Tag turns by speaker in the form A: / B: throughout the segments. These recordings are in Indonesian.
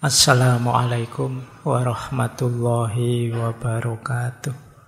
A: Assalamualaikum warahmatullahi wabarakatuh.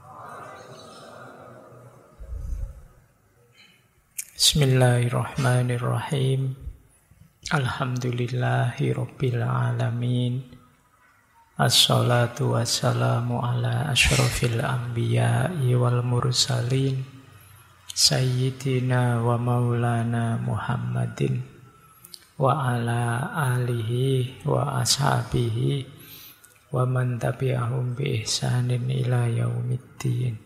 A: Bismillahirrahmanirrahim. Alhamdulillahi rabbil alamin. Assalatu wassalamu ala asyrafil anbiya'i wal mursalin Sayyidina wa maulana Muhammadin wa ala alihi wa ashabihi wa man tabi'ahum bi ihsanin ila yaumiddin.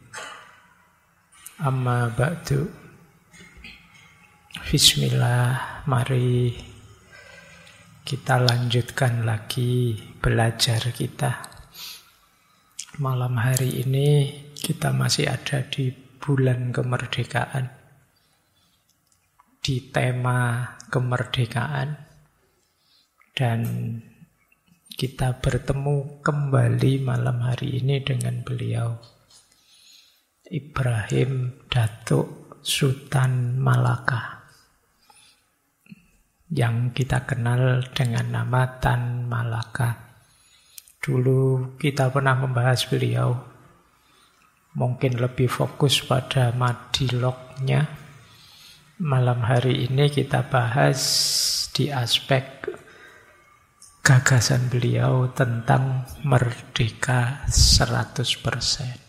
A: Amma ba'du. Bismillah, mari kita lanjutkan lagi belajar kita. Malam hari ini kita masih ada di bulan kemerdekaan, di tema kemerdekaan, dan kita bertemu kembali malam hari ini dengan beliau Ibrahim Datuk Sultan Malaka yang kita kenal dengan nama Tan Malaka. Dulu kita pernah membahas beliau, mungkin lebih fokus pada madilognya. Malam hari ini kita bahas di aspek gagasan beliau tentang merdeka 100%.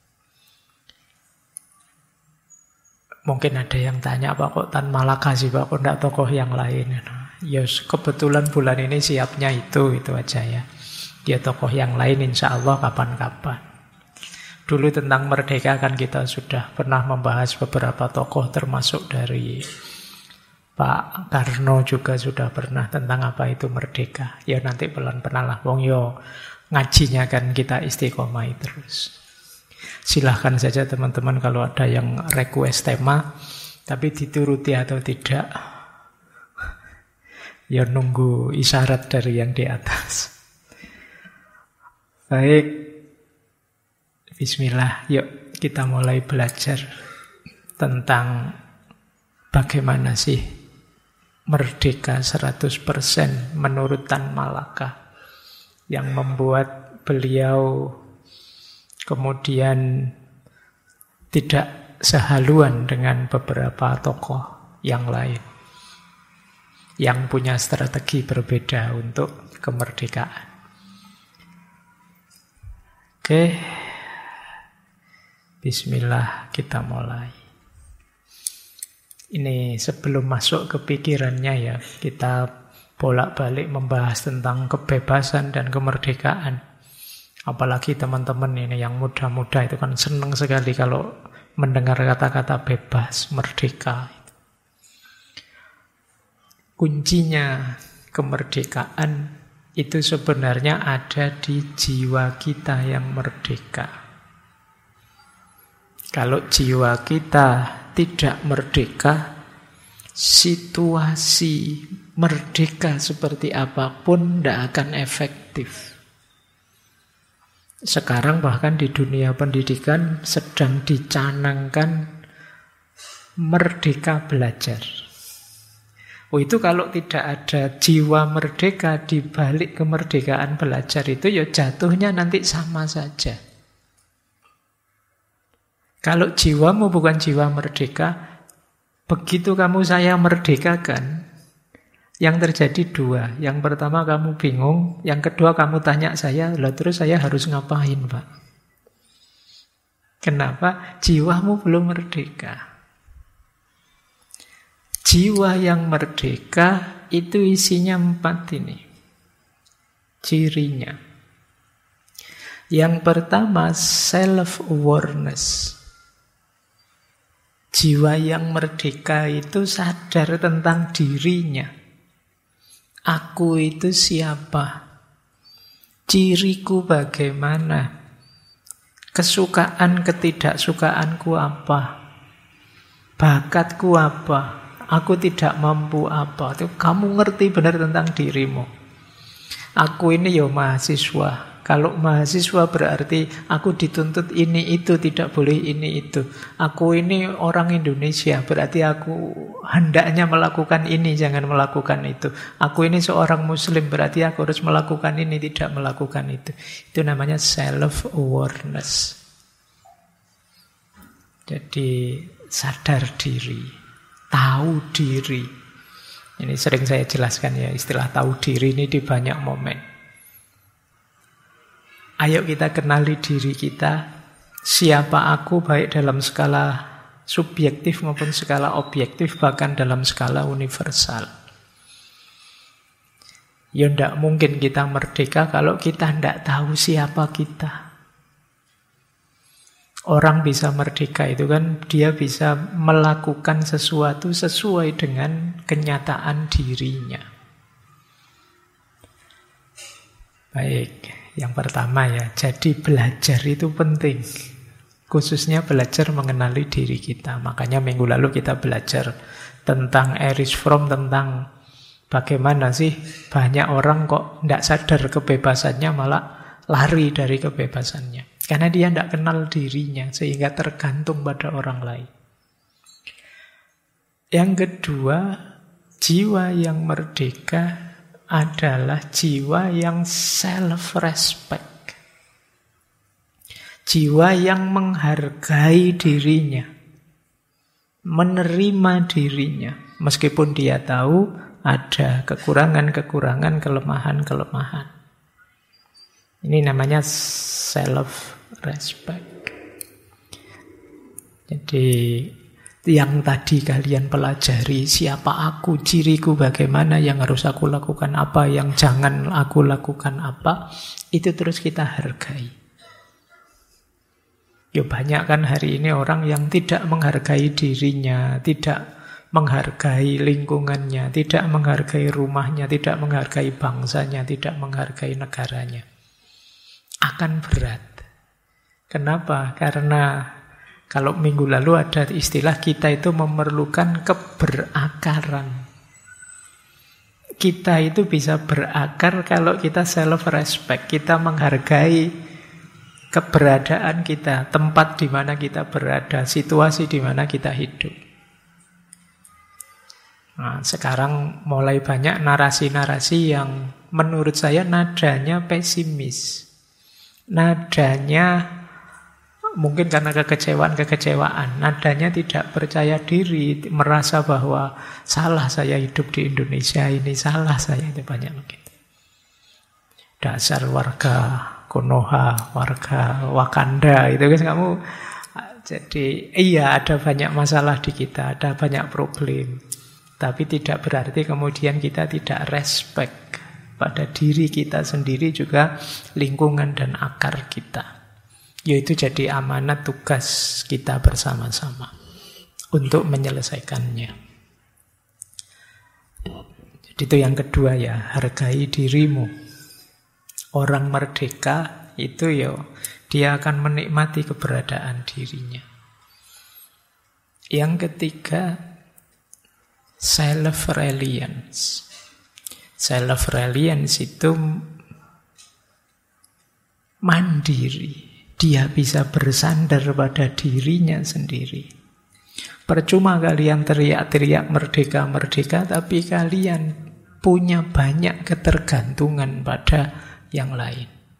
A: Mungkin ada yang tanya, Pak, kok Tan Malaka sih, Pak, kok enggak tokoh yang lain? Ya kebetulan bulan ini siapnya itu aja ya. Dia tokoh yang lain insya Allah kapan-kapan. Dulu tentang merdeka kan kita sudah pernah membahas beberapa tokoh, termasuk dari Pak Karno juga sudah pernah tentang apa itu merdeka. Ya nanti pelan-pelan lah, wong yo ngajinya kan kita istiqomah terus. Silahkan saja teman-teman kalau ada yang request tema, tapi dituruti atau tidak, ya nunggu isyarat dari yang di atas. Baik. Bismillah, yuk kita mulai belajar tentang bagaimana sih merdeka 100% menurut Tan Malaka yang membuat beliau kemudian tidak sehaluan dengan beberapa tokoh yang lain yang punya strategi berbeda untuk kemerdekaan. Oke. Bismillah, kita mulai. Ini sebelum masuk ke pikirannya ya, kita bolak-balik membahas tentang kebebasan dan kemerdekaan. Apalagi teman-teman ini yang muda-muda itu kan senang sekali kalau mendengar kata-kata bebas, merdeka. Kuncinya kemerdekaan itu sebenarnya ada di jiwa kita yang merdeka. Kalau jiwa kita tidak merdeka, situasi merdeka seperti apapun tidak akan efektif. Sekarang bahkan di dunia pendidikan sedang dicanangkan merdeka belajar. Itu kalau tidak ada jiwa merdeka di balik kemerdekaan belajar itu, ya jatuhnya nanti sama saja. Kalau jiwamu bukan jiwa merdeka, begitu kamu saya merdekakan, yang terjadi dua. Yang pertama kamu bingung, yang kedua kamu tanya saya, lah terus saya harus ngapain, Pak? Kenapa? Jiwamu belum merdeka. Jiwa yang merdeka itu isinya 4 ini. Cirinya. Yang pertama, self-awareness. Jiwa yang merdeka itu sadar tentang dirinya. Aku itu siapa? Ciriku bagaimana? Kesukaan, ketidaksukaanku apa? Bakatku apa? Aku tidak mampu apa? Itu kamu ngerti benar tentang dirimu. Aku ini ya mahasiswa. Kalau mahasiswa berarti aku dituntut ini itu, tidak boleh ini itu. Aku ini orang Indonesia, berarti aku hendaknya melakukan ini, jangan melakukan itu. Aku ini seorang Muslim, berarti aku harus melakukan ini, tidak melakukan itu. Itu namanya self-awareness. Jadi sadar diri, tahu diri. Ini sering saya jelaskan ya, istilah tahu diri ini di banyak momen. Ayo kita kenali diri kita, siapa aku baik dalam skala subjektif maupun skala objektif, bahkan dalam skala universal. Ya tidak mungkin kita merdeka kalau kita tidak tahu siapa kita. Orang bisa merdeka itu kan dia bisa melakukan sesuatu sesuai dengan kenyataan dirinya. Baik, yang pertama ya, jadi belajar itu penting. Khususnya belajar mengenali diri kita. Makanya minggu lalu kita belajar tentang Erich Fromm, tentang bagaimana sih banyak orang kok tidak sadar kebebasannya, malah lari dari kebebasannya. Karena dia tidak kenal dirinya, sehingga tergantung pada orang lain. Yang kedua, jiwa yang merdeka adalah jiwa yang self-respect. Jiwa yang menghargai dirinya, menerima dirinya, meskipun dia tahu ada kekurangan-kekurangan, kelemahan-kelemahan. Ini namanya self-respect. Jadi yang tadi kalian pelajari, siapa aku, ciriku bagaimana, yang harus aku lakukan apa, yang jangan aku lakukan apa, itu terus kita hargai. Ya banyak kan hari ini orang yang tidak menghargai dirinya, tidak menghargai lingkungannya, tidak menghargai rumahnya, tidak menghargai bangsanya, tidak menghargai negaranya. Akan berat. Kenapa? Karena kalau minggu lalu ada istilah kita itu memerlukan keberakaran. Kita itu bisa berakar kalau kita self-respect. Kita menghargai keberadaan kita, tempat di mana kita berada, situasi di mana kita hidup. Nah, sekarang mulai banyak narasi-narasi yang menurut saya nadanya pesimis. Nadanya mungkin karena kekecewaan, nadanya tidak percaya diri, merasa bahwa salah saya hidup di Indonesia ini, salah saya, itu banyak begitu. Dasar warga Konoha, warga Wakanda, itu kan kamu. Jadi iya ada banyak masalah di kita, ada banyak problem. Tapi tidak berarti kemudian kita tidak respect pada diri kita sendiri, juga lingkungan dan akar kita. Yaitu jadi amanat tugas kita bersama-sama untuk menyelesaikannya. Jadi itu yang kedua ya, hargai dirimu. Orang merdeka itu ya dia akan menikmati keberadaan dirinya. Yang ketiga, self-reliance. Self-reliance itu mandiri. Dia bisa bersandar pada dirinya sendiri. Percuma kalian teriak-teriak merdeka-merdeka, tapi kalian punya banyak ketergantungan pada yang lain.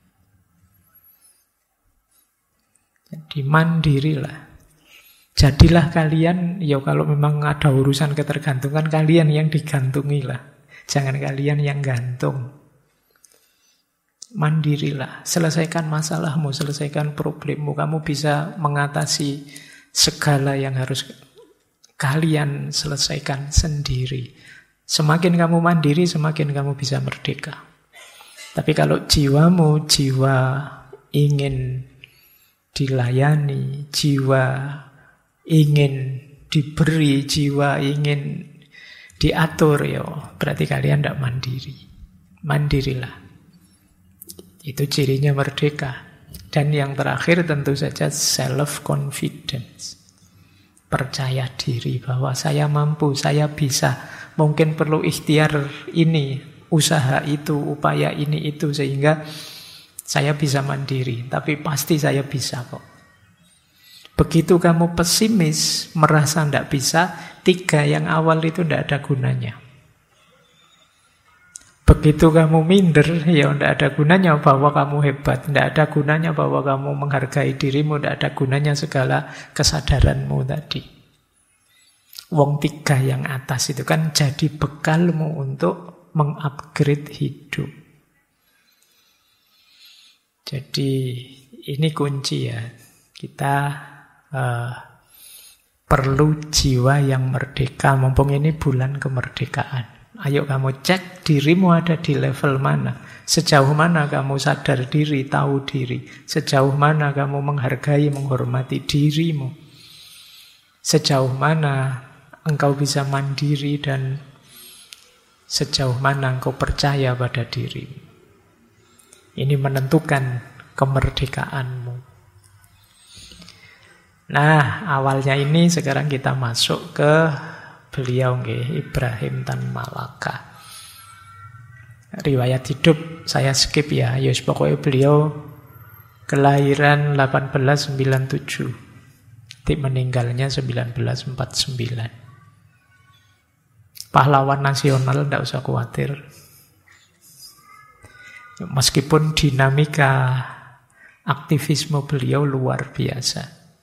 A: Jadi mandirilah. Jadilah kalian, ya kalau memang ada urusan ketergantungan, kalian yang digantungilah. Jangan kalian yang gantung. Mandirilah, selesaikan masalahmu, selesaikan problemmu. Kamu bisa mengatasi segala yang harus kalian selesaikan sendiri. Semakin kamu mandiri, semakin kamu bisa merdeka. Tapi kalau jiwamu, jiwa ingin dilayani, jiwa ingin diberi, jiwa ingin diatur, ya berarti kalian tidak mandiri. Mandirilah. Itu cirinya merdeka. Dan yang terakhir tentu saja self-confidence. Percaya diri bahwa saya mampu, saya bisa. Mungkin perlu ikhtiar ini, usaha itu, upaya ini itu. Sehingga Saya bisa mandiri, tapi pasti saya bisa kok. Begitu kamu pesimis, merasa tidak bisa, 3 yang awal itu tidak ada gunanya. Begitu kamu minder, ya tidak ada gunanya bahwa kamu hebat, tidak ada gunanya bahwa kamu menghargai dirimu, tidak ada gunanya segala kesadaranmu tadi. Wong 3 yang atas itu kan jadi bekalmu untuk mengupgrade hidup. Jadi ini kunci ya. Kita perlu jiwa yang merdeka. Mumpung ini bulan kemerdekaan. Ayo kamu cek dirimu ada di level mana. Sejauh mana kamu sadar diri, tahu diri. Sejauh mana kamu menghargai, menghormati dirimu. Sejauh mana engkau bisa mandiri dan sejauh mana engkau percaya pada dirimu. Ini menentukan kemerdekaanmu. Nah, awalnya ini sekarang kita masuk ke beliau Ibrahim Tan Malaka. Riwayat hidup saya skip ya. Yus pokoknya beliau kelahiran 1897. Meninggalnya 1949. Pahlawan nasional, tidak usah khawatir. Meskipun dinamika aktivisme beliau luar biasa.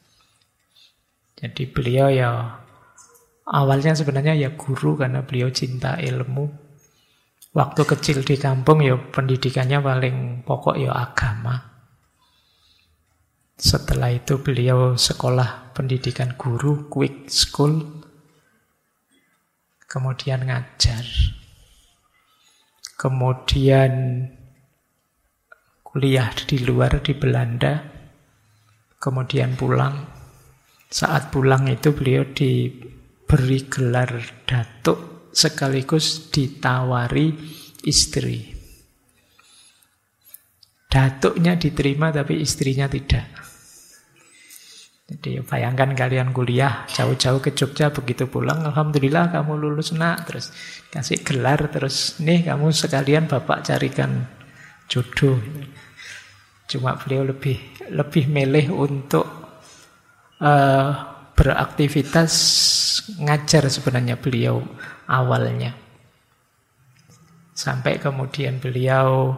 A: Jadi beliau ya awalnya sebenarnya ya guru karena beliau cinta ilmu. Waktu kecil di kampung ya pendidikannya paling pokok ya agama. Setelah itu beliau sekolah pendidikan guru, quick school. Kemudian ngajar. Kemudian kuliah di luar di Belanda, kemudian pulang. Saat pulang itu beliau diberi gelar datuk sekaligus ditawari istri. Datuknya diterima tapi istrinya tidak. Jadi bayangkan kalian kuliah jauh-jauh ke Jogja, begitu pulang, alhamdulillah kamu lulus nak, terus kasih gelar, terus nih kamu sekalian bapak carikan jodoh. Cuma beliau lebih milih untuk beraktivitas ngajar sebenarnya beliau awalnya. Sampai kemudian beliau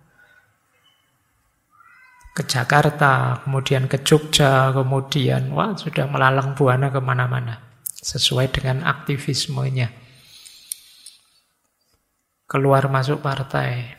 A: ke Jakarta, kemudian ke Jogja, kemudian sudah melalang buana kemana-mana. Sesuai dengan aktivismenya. Keluar masuk partai.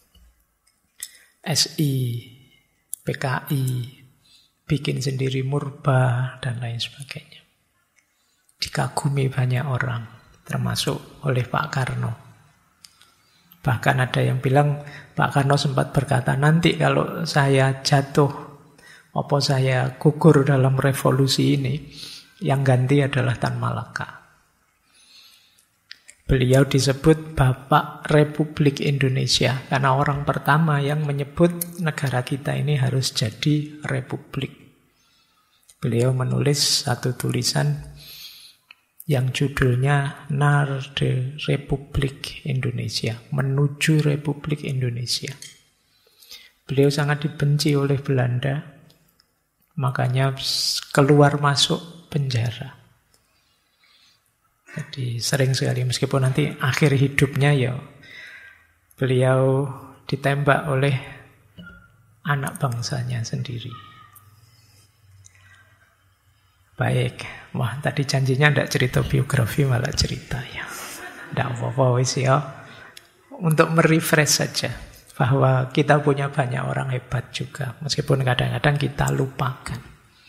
A: SI, PKI, bikin sendiri Murba, dan lain sebagainya. Dikagumi banyak orang, termasuk oleh Pak Karno. Bahkan ada yang bilang, Pak Karno sempat berkata, nanti kalau saya jatuh, apa saya gugur dalam revolusi ini, yang ganti adalah Tan Malaka. Beliau disebut Bapak Republik Indonesia karena orang pertama yang menyebut negara kita ini harus jadi republik. Beliau menulis satu tulisan yang judulnya Narde Republik Indonesia, menuju Republik Indonesia. Beliau sangat dibenci oleh Belanda, makanya keluar masuk penjara. Jadi sering sekali, meskipun nanti akhir hidupnya ya beliau ditembak oleh anak bangsanya sendiri. Baik, tadi janjinya tidak cerita biografi, malah cerita ya. Tidak apa-apa wis ya. Untuk merefresh saja bahwa kita punya banyak orang hebat juga, meskipun kadang-kadang kita lupakan.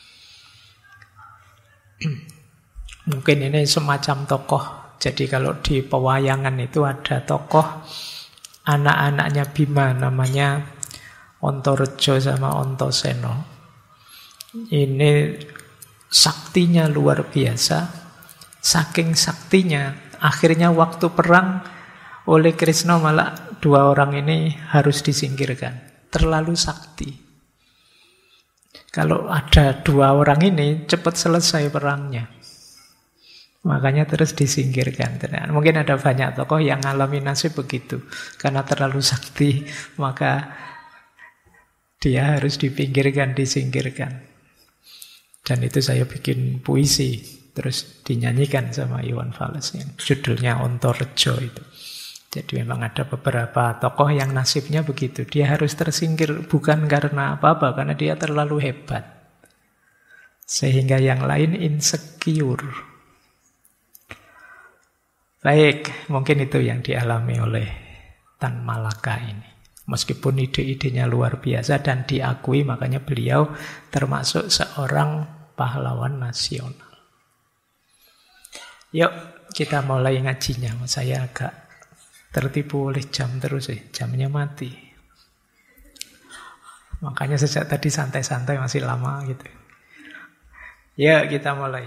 A: Mungkin ini semacam tokoh. Jadi kalau di pewayangan itu ada tokoh anak-anaknya Bima, namanya Ontorejo sama Ontoseno. Ini saktinya luar biasa. Saking saktinya, akhirnya waktu perang oleh Krisna malah 2 orang ini harus disingkirkan. Terlalu sakti. Kalau ada 2 orang ini, cepat selesai perangnya. Makanya terus disingkirkan. Mungkin ada banyak tokoh yang alami nasib begitu. Karena terlalu sakti, maka Dia harus dipinggirkan, disingkirkan. Dan itu saya bikin puisi, terus dinyanyikan sama Iwan Fals yang judulnya Ontorejo itu. Jadi memang ada beberapa tokoh yang nasibnya begitu. Dia harus tersingkir bukan karena apa-apa, karena dia terlalu hebat. Sehingga yang lain insecure. Baik, mungkin itu yang dialami oleh Tan Malaka ini. Meskipun ide-idenya luar biasa dan diakui, makanya beliau termasuk seorang pahlawan nasional. Yuk, kita mulai ngajinya. Saya agak tertipu oleh jam terus jamnya mati. Makanya sejak tadi santai-santai masih lama gitu. Ya, kita mulai.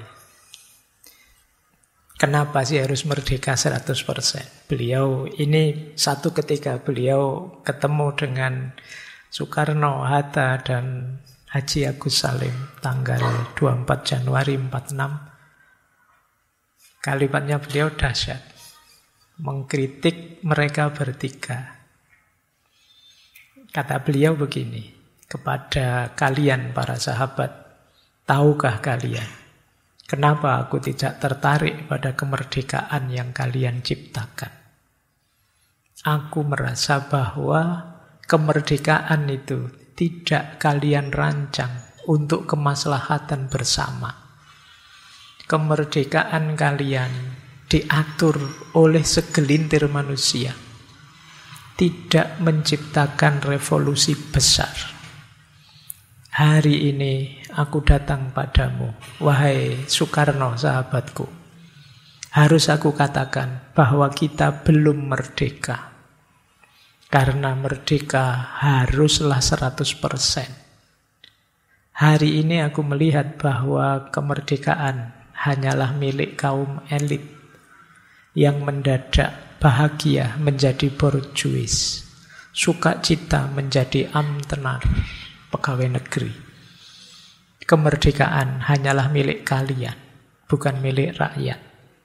A: Kenapa sih harus merdeka 100%? Beliau ini satu ketika beliau ketemu dengan Soekarno, Hatta, dan Haji Agus Salim tanggal 24 Januari 46. Kalimatnya beliau dahsyat. Mengkritik mereka bertiga. Kata beliau begini, kepada kalian para sahabat, tahukah kalian kenapa aku tidak tertarik pada kemerdekaan yang kalian ciptakan? Aku merasa bahwa kemerdekaan itu tidak kalian rancang untuk kemaslahatan bersama. Kemerdekaan kalian diatur oleh segelintir manusia, tidak menciptakan revolusi besar. Hari ini aku datang padamu, wahai Soekarno sahabatku. Harus aku katakan bahwa kita belum merdeka. Karena merdeka haruslah 100%. Hari ini aku melihat bahwa kemerdekaan hanyalah milik kaum elit yang mendadak bahagia menjadi borjuis, sukacita menjadi amtenar, pegawai negeri. Kemerdekaan hanyalah milik kalian, bukan milik rakyat.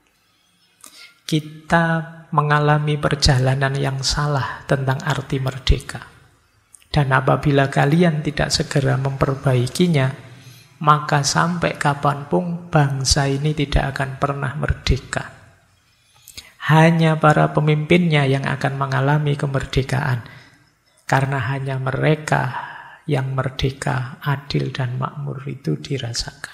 A: Kita mengalami perjalanan yang salah tentang arti merdeka. Dan apabila kalian tidak segera memperbaikinya, maka sampai kapanpun bangsa ini tidak akan pernah merdeka. Hanya para pemimpinnya yang akan mengalami kemerdekaan. Karena hanya mereka yang merdeka, adil dan makmur itu dirasakan.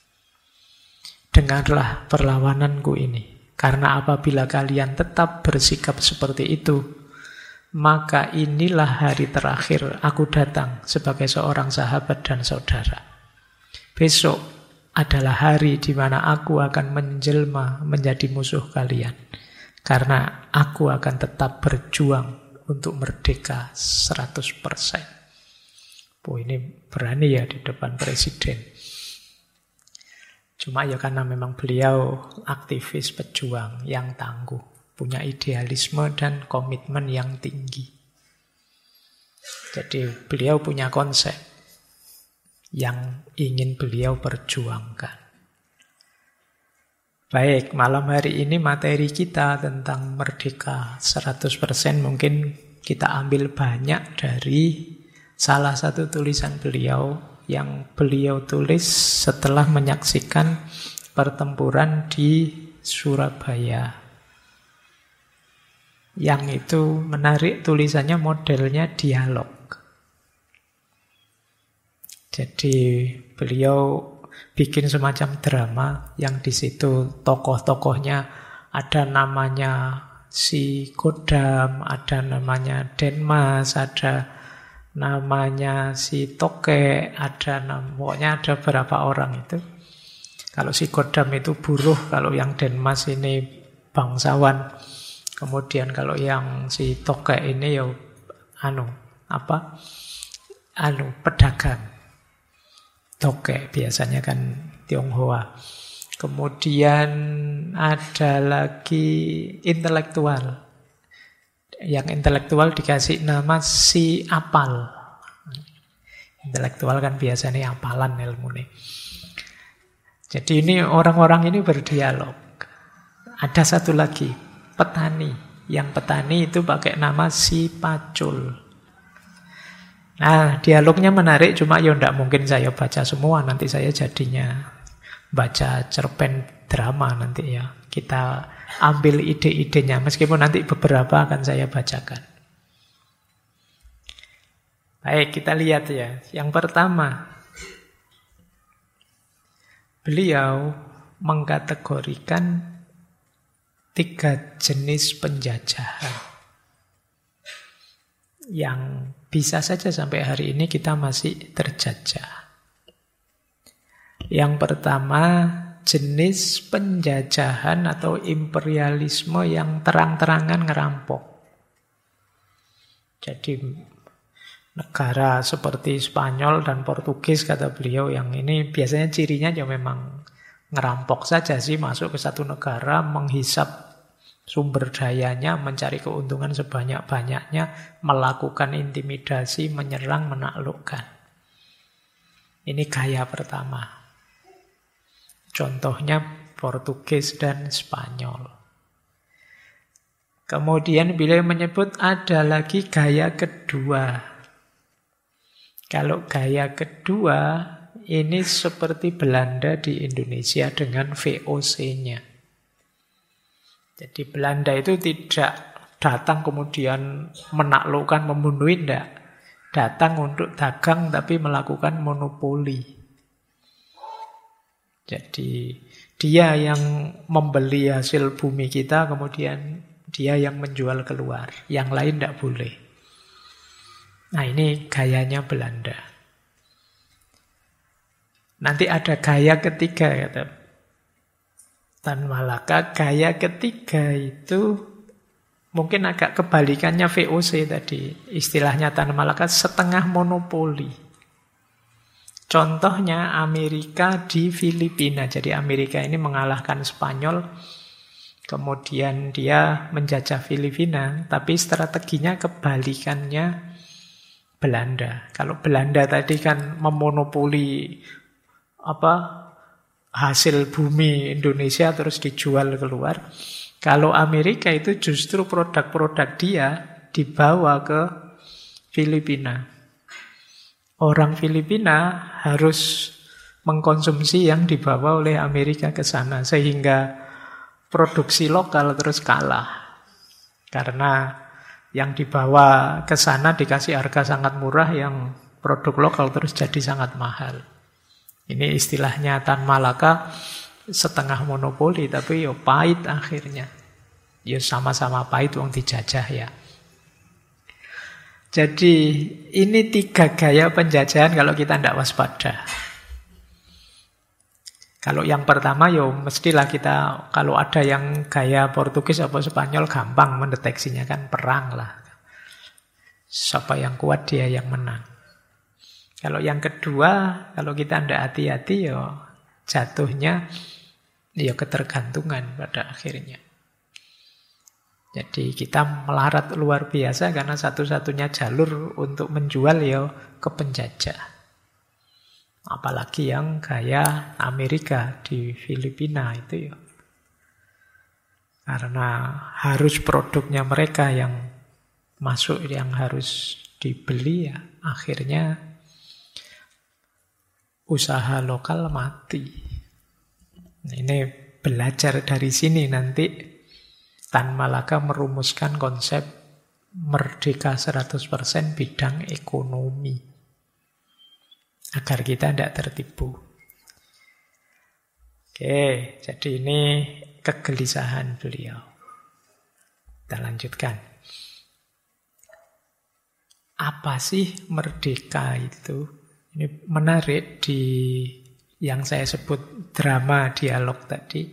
A: Dengarlah perlawananku ini. Karena apabila kalian tetap bersikap seperti itu, maka inilah hari terakhir aku datang sebagai seorang sahabat dan saudara. Besok adalah hari di mana aku akan menjelma menjadi musuh kalian. Karena aku akan tetap berjuang untuk merdeka 100%. Oh, ini berani ya di depan presiden. Cuma ya karena memang beliau aktivis pejuang yang tangguh. Punya idealisme dan komitmen yang tinggi. Jadi beliau punya konsep yang ingin beliau perjuangkan. Baik, malam hari ini materi kita tentang merdeka 100% mungkin kita ambil banyak dari salah satu tulisan beliau yang beliau tulis setelah menyaksikan pertempuran di Surabaya. Yang itu menarik, tulisannya modelnya dialog. Jadi beliau bikin semacam drama yang di situ tokoh-tokohnya ada namanya si Kodam, ada namanya Denmas, ada namanya si Toke, pokoknya ada beberapa orang itu. Kalau si Kodam itu buruh, kalau yang Denmas ini bangsawan. Kemudian kalau yang si Toke ini ya pedagang. Toke biasanya kan Tionghoa. Kemudian ada lagi intelektual. Yang intelektual dikasih nama si apal. Intelektual kan biasanya apalan ilmunya. Jadi ini orang-orang ini berdialog. Ada satu lagi, petani. Yang petani itu pakai nama si pacul. Nah, dialognya menarik, cuma ya ndak mungkin saya baca semua. Nanti saya jadinya baca cerpen drama nanti ya. Kita ambil ide-idenya, meskipun nanti beberapa akan saya bacakan. Baik, kita lihat ya. Yang pertama, beliau mengkategorikan 3 jenis penjajahan yang bisa saja sampai hari ini kita masih terjajah. Yang pertama, jenis penjajahan atau imperialisme yang terang-terangan ngerampok. Jadi negara seperti Spanyol dan Portugis, kata beliau, yang ini biasanya cirinya ya memang ngerampok saja sih, masuk ke satu negara, menghisap sumber dayanya, mencari keuntungan sebanyak-banyaknya, melakukan intimidasi, menyerang, menaklukkan. Ini gaya pertama. Contohnya Portugis dan Spanyol. Kemudian beliau menyebut ada lagi gaya kedua. Kalau gaya kedua, ini seperti Belanda di Indonesia dengan VOC-nya. Jadi Belanda itu tidak datang kemudian menaklukkan, membunuh, tidak. Datang untuk dagang tapi melakukan monopoli. Jadi dia yang membeli hasil bumi kita, kemudian dia yang menjual keluar. Yang lain tidak boleh. Nah, ini gayanya Belanda. Nanti ada gaya ketiga, kata Tan Malaka. Gaya ketiga itu mungkin agak kebalikannya VOC tadi. Istilahnya Tan Malaka setengah monopoli. Contohnya Amerika di Filipina. Jadi Amerika ini mengalahkan Spanyol, kemudian dia menjajah Filipina, tapi strateginya kebalikannya Belanda. Kalau Belanda tadi kan memonopoli hasil bumi Indonesia terus dijual keluar. Kalau Amerika itu justru produk-produk dia dibawa ke Filipina. Orang Filipina harus mengkonsumsi yang dibawa oleh Amerika ke sana, sehingga produksi lokal terus kalah. Karena yang dibawa ke sana dikasih harga sangat murah, yang produk lokal terus jadi sangat mahal. Ini istilahnya Tan Malaka, setengah monopoli, tapi yo pahit akhirnya. Yo sama-sama pahit, wong dijajah ya. Jadi ini 3 gaya penjajahan kalau kita tidak waspada. Kalau yang pertama yo mestilah kita, kalau ada yang gaya Portugis atau Spanyol gampang mendeteksinya, kan perang lah. Siapa yang kuat dia yang menang. Kalau yang kedua, kalau kita tidak hati-hati yo jatuhnya yo ketergantungan pada akhirnya. Jadi kita melarat luar biasa karena satu-satunya jalur untuk menjual ya ke penjajah. Apalagi yang gaya Amerika di Filipina itu ya. Karena harus produknya mereka yang masuk, yang harus dibeli ya. Akhirnya usaha lokal mati. Ini belajar dari sini nanti. Tan Malaka merumuskan konsep merdeka 100% bidang ekonomi. Agar kita tidak tertipu. Oke, jadi ini kegelisahan beliau. Kita lanjutkan. Apa sih merdeka itu? Ini menarik di yang saya sebut drama dialog tadi.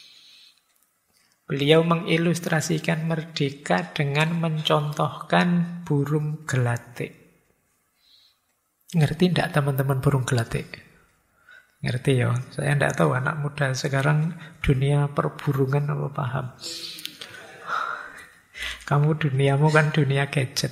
A: Beliau mengilustrasikan merdeka dengan mencontohkan burung gelatik. Ngerti enggak teman-teman burung gelatik? Ngerti ya? Saya enggak tahu anak muda sekarang dunia perburungan apa paham. Kamu duniamu kan dunia gadget.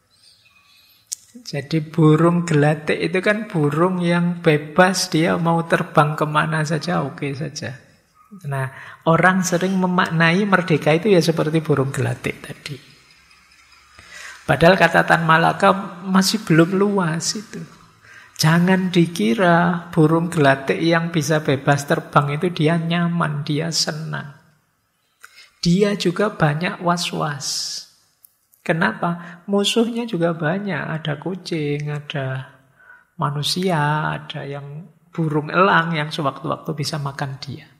A: Jadi burung gelatik itu kan burung yang bebas, dia mau terbang kemana saja oke saja. Nah, orang sering memaknai merdeka itu ya seperti burung gelatik tadi. Padahal kata Tan Malaka masih belum luas itu. Jangan dikira burung gelatik yang bisa bebas terbang itu dia nyaman, dia senang. Dia juga banyak was-was. Kenapa? Musuhnya juga banyak. Ada kucing, ada manusia, ada yang burung elang yang sewaktu-waktu bisa makan dia.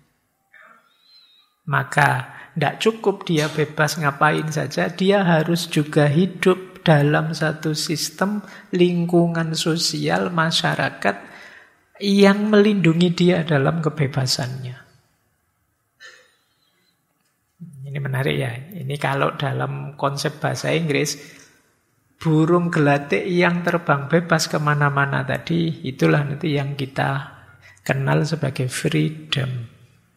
A: Maka tidak cukup dia bebas ngapain saja, dia harus juga hidup dalam satu sistem lingkungan sosial masyarakat yang melindungi dia dalam kebebasannya. Ini menarik ya. Ini kalau dalam konsep bahasa Inggris, burung gelatik yang terbang bebas kemana-mana tadi, itulah nanti yang kita kenal sebagai freedom.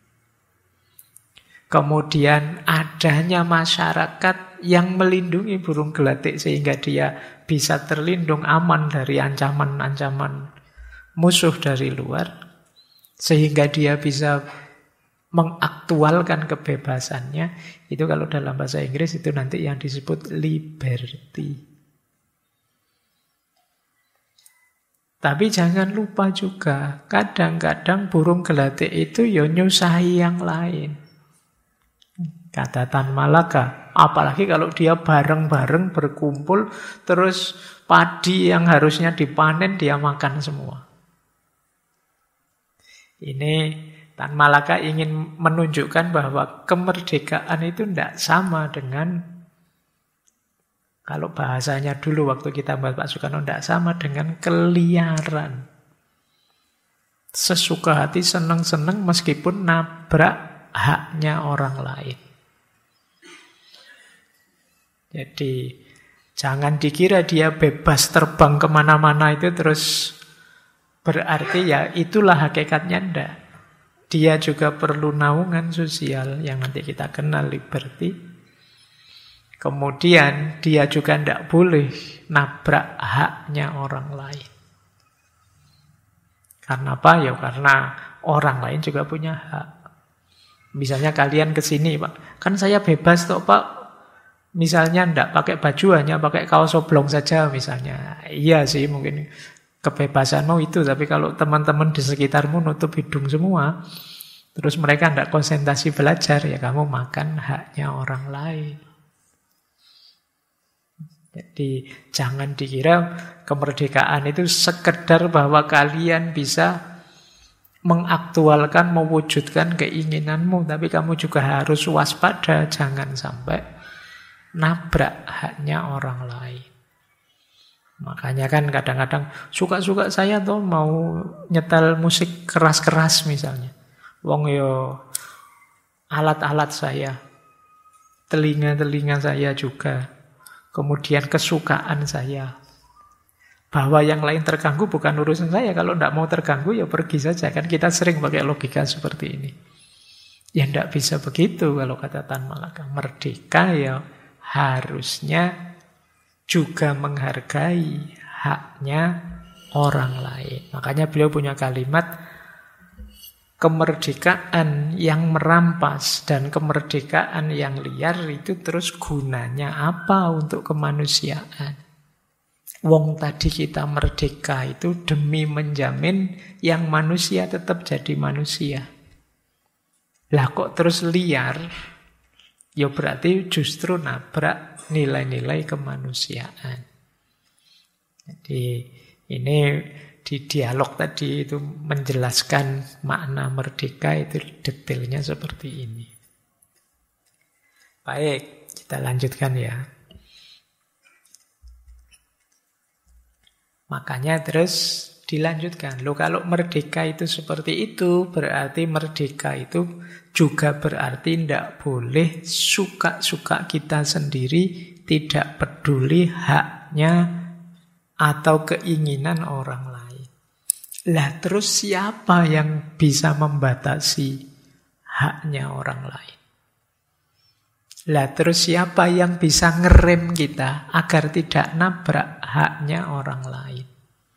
A: Kemudian adanya masyarakat yang melindungi burung gelatik sehingga dia bisa terlindung aman dari ancaman-ancaman musuh dari luar. Sehingga dia bisa mengaktualkan kebebasannya. Itu kalau dalam bahasa Inggris itu nanti yang disebut liberty. Tapi jangan lupa juga, kadang-kadang burung gelatik itu ya nyusahi yang lain. Kata Tan Malaka, apalagi kalau dia bareng-bareng berkumpul, terus padi yang harusnya dipanen dia makan semua. Ini Tan Malaka ingin menunjukkan bahwa kemerdekaan itu tidak sama dengan, kalau bahasanya dulu waktu kita bahas Pak Soekarno, tidak sama dengan keliaran. Sesuka hati, seneng-seneng meskipun nabrak haknya orang lain. Jadi jangan dikira dia bebas terbang kemana-mana itu terus berarti ya itulah hakikatnya, ndak. Dia juga perlu naungan sosial yang nanti kita kenal liberty. Kemudian dia juga ndak boleh nabrak haknya orang lain. Karena apa? Ya karena orang lain juga punya hak. Misalnya kalian ke sini, Pak. Kan saya bebas toh, Pak. Misalnya ndak pakai baju, hanya pakai kaos oblong saja misalnya. Iya sih mungkin kebebasanmu itu, tapi kalau teman-teman di sekitarmu nutup hidung semua, terus mereka ndak konsentrasi belajar, ya kamu makan haknya orang lain. Jadi jangan dikira kemerdekaan itu sekedar bahwa kalian bisa mengaktualkan, mewujudkan keinginanmu, tapi kamu juga harus waspada, jangan sampai nabrak haknya orang lain. Makanya kan kadang-kadang suka-suka saya tuh mau nyetel musik keras-keras misalnya. Wong yo alat-alat saya, telinga-telinga saya juga, kemudian kesukaan saya. Bahwa yang lain terganggu bukan urusan saya. Kalau tidak mau terganggu ya pergi saja. Kan kita sering pakai logika seperti ini. Ya tidak bisa begitu kalau kata Tan Malaka. Merdeka ya harusnya juga menghargai haknya orang lain. Makanya beliau punya kalimat, kemerdekaan yang merampas dan kemerdekaan yang liar itu terus gunanya apa untuk kemanusiaan? Wong tadi kita merdeka itu demi menjamin yang manusia tetap jadi manusia. Lah kok terus liar? Ya berarti justru nabrak nilai-nilai kemanusiaan. Jadi ini di dialog tadi itu menjelaskan makna merdeka itu detailnya seperti ini. Baik, kita lanjutkan ya. Makanya terus dilanjutkan. Loh kalau merdeka itu seperti itu, berarti merdeka itu juga berarti tidak boleh suka-suka kita sendiri, tidak peduli haknya atau keinginan orang lain. Lah terus siapa yang bisa membatasi haknya orang lain? Lah terus siapa yang bisa ngerem kita agar tidak nabrak haknya orang lain?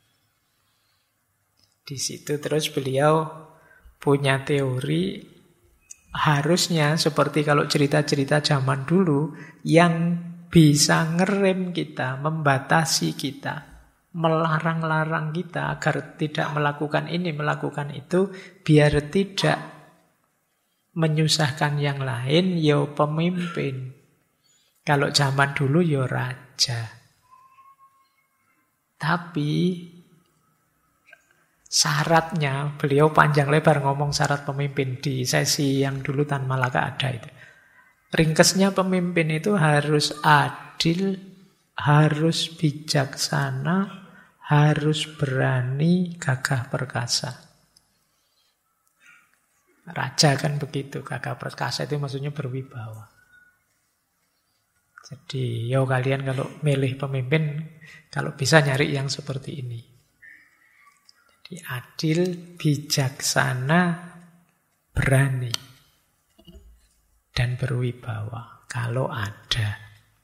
A: Di situ terus beliau punya teori, harusnya seperti kalau cerita-cerita zaman dulu, yang bisa ngerem kita, membatasi kita, melarang-larang kita agar tidak melakukan ini, melakukan itu, biar tidak menyusahkan yang lain, ya pemimpin. Kalau zaman dulu ya raja. Tapi syaratnya, beliau panjang lebar ngomong syarat pemimpin di sesi yang dulu Tan Malaka ada itu. Ringkesnya pemimpin itu harus adil, harus bijaksana, harus berani, gagah perkasa. Raja kan begitu, gagah perkasa itu maksudnya berwibawa. Jadi, yo kalian kalau milih pemimpin, kalau bisa nyari yang seperti ini. Jadi adil, bijaksana, berani, dan berwibawa. Kalau ada.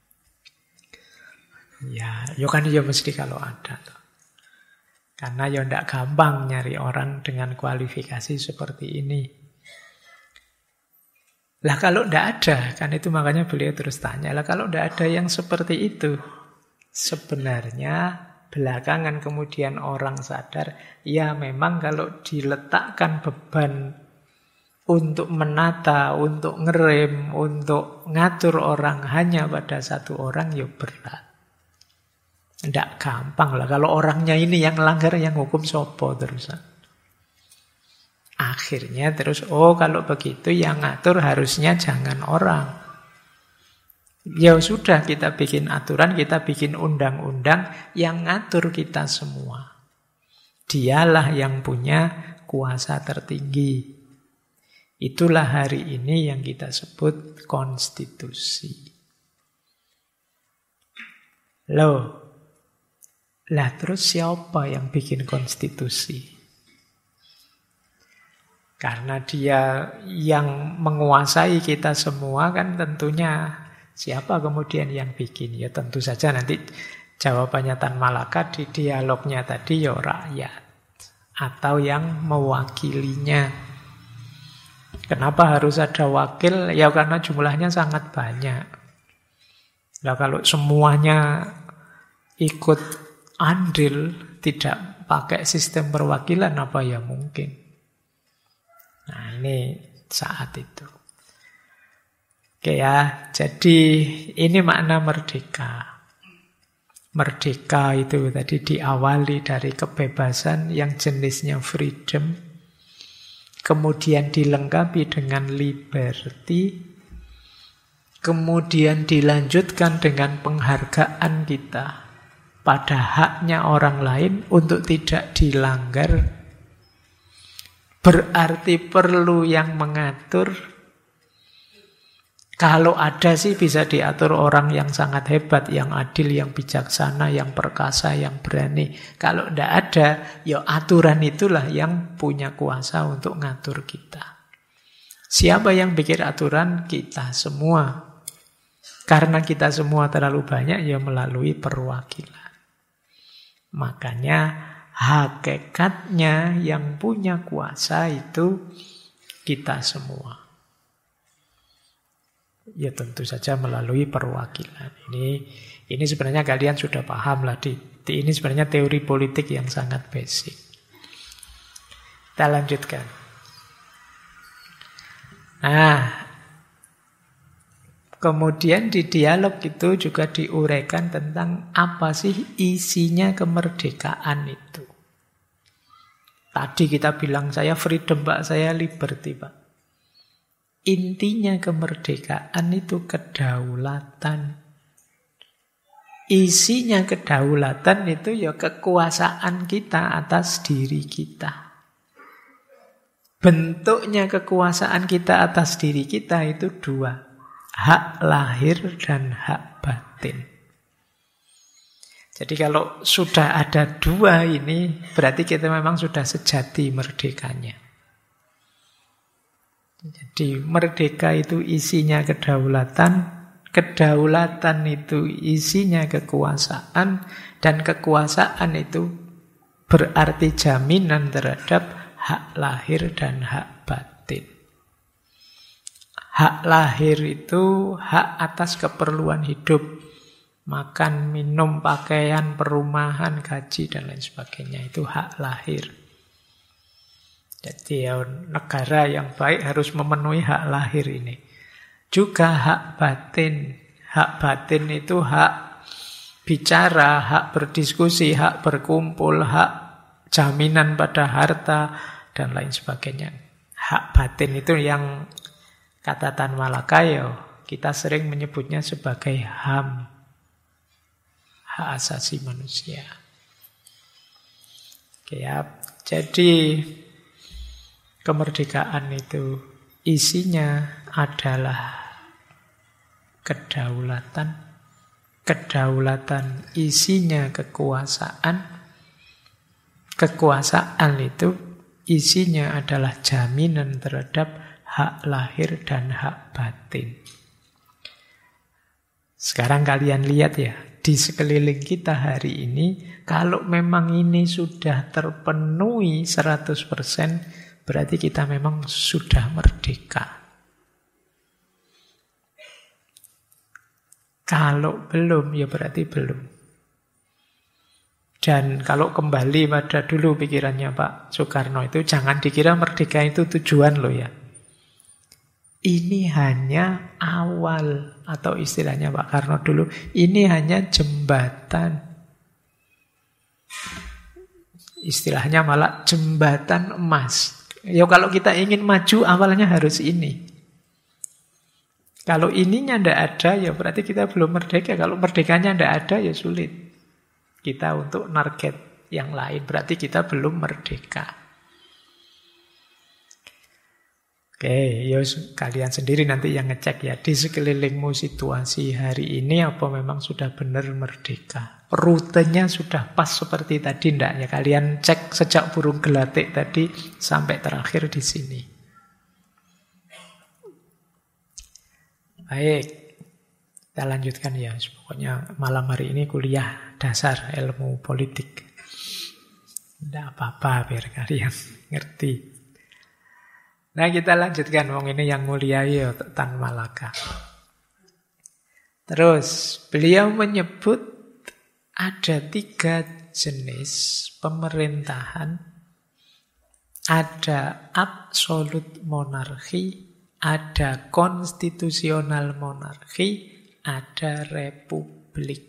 A: Ya, yo kan yo mesti kalau ada. Karena yo ndak gampang nyari orang dengan kualifikasi seperti ini. Lah kalau ndak ada, kan itu makanya beliau terus tanya, lah kalau ndak ada yang seperti itu, sebenarnya belakangan kemudian orang sadar, ya memang kalau diletakkan beban untuk menata, untuk ngerem, untuk ngatur orang hanya pada satu orang, ya berat. Ndak gampang lah, kalau orangnya ini yang langgar, yang hukum sopo terusan. Akhirnya terus, kalau begitu yang ngatur harusnya jangan orang. Ya sudah, kita bikin aturan, kita bikin undang-undang yang ngatur kita semua. Dialah yang punya kuasa tertinggi. Itulah hari ini yang kita sebut konstitusi. Loh, lah terus siapa yang bikin konstitusi? Karena dia yang menguasai kita semua kan tentunya siapa kemudian yang bikin? Ya tentu saja nanti jawabannya Tan Malaka di dialognya tadi ya rakyat. Atau yang mewakilinya. Kenapa harus ada wakil? Ya karena jumlahnya sangat banyak. Nah kalau semuanya ikut andil, tidak pakai sistem perwakilan, apa ya mungkin? Nah ini saat itu. Oke ya, jadi ini makna merdeka. Merdeka itu tadi diawali dari kebebasan yang jenisnya freedom, kemudian dilengkapi dengan liberty, kemudian dilanjutkan dengan penghargaan kita pada haknya orang lain untuk tidak dilanggar. Berarti perlu yang mengatur. Kalau ada sih bisa diatur orang yang sangat hebat, yang adil, yang bijaksana, yang perkasa, yang berani. Kalau tidak ada, ya aturan itulah yang punya kuasa untuk ngatur kita. Siapa yang bikin aturan? Kita semua. Karena kita semua terlalu banyak, ya melalui perwakilan. Makanya hakikatnya yang punya kuasa itu kita semua. Ya tentu saja melalui perwakilan. Ini sebenarnya kalian sudah paham lah. Ini sebenarnya teori politik yang sangat basic. Kita lanjutkan. Nah, kemudian di dialog itu juga diuraikan tentang apa sih isinya kemerdekaan itu. Tadi kita bilang saya freedom Pak, saya liberty Pak. Intinya kemerdekaan itu kedaulatan. Isinya kedaulatan itu ya kekuasaan kita atas diri kita. Bentuknya kekuasaan kita atas diri kita itu dua. Hak lahir dan hak batin. Jadi kalau sudah ada dua ini, berarti kita memang sudah sejati merdekanya. Jadi merdeka itu isinya kedaulatan, kedaulatan itu isinya kekuasaan, dan kekuasaan itu berarti jaminan terhadap hak lahir dan hak batin. Hak lahir itu hak atas keperluan hidup. Makan, minum, pakaian, perumahan, gaji, dan lain sebagainya. Itu hak lahir. Jadi ya, negara yang baik harus memenuhi hak lahir ini. Juga hak batin. Hak batin itu hak bicara, hak berdiskusi, hak berkumpul, hak jaminan pada harta, dan lain sebagainya. Hak batin itu yang kata Tan Malaka ya, kita sering menyebutnya sebagai HAM. Hak asasi manusia. Oke ya, jadi kemerdekaan itu isinya adalah kedaulatan. Kedaulatan isinya kekuasaan. Kekuasaan itu isinya adalah jaminan terhadap hak lahir dan hak batin. Sekarang kalian lihat ya, di sekeliling kita hari ini, kalau memang ini sudah terpenuhi 100%, berarti kita memang sudah merdeka. Kalau belum, ya berarti belum. Dan kalau kembali pada dulu pikirannya Pak Soekarno itu, jangan dikira merdeka itu tujuan loh ya. Ini hanya awal, atau istilahnya Pak Karno dulu, ini hanya jembatan. Istilahnya malah jembatan emas. Ya kalau kita ingin maju, awalnya harus ini. Kalau ininya tidak ada, ya berarti kita belum merdeka. Kalau merdekanya tidak ada, ya sulit kita untuk target yang lain. Berarti kita belum merdeka. Oke, ya kalian sendiri nanti yang ngecek ya. Di sekelilingmu situasi hari ini, apa memang sudah benar merdeka? Rutenya sudah pas seperti tadi, enggak ya? Kalian cek sejak burung gelatik tadi sampai terakhir di sini. Baik, kita lanjutkan ya. Pokoknya malam hari ini kuliah dasar ilmu politik. Tidak apa-apa biar kalian ngerti. Nah kita lanjutkan. Ini yang mulia ya, Tan Malaka. Terus beliau menyebut ada 3 jenis pemerintahan. Ada absolute monarki, ada konstitusional monarki, ada republik.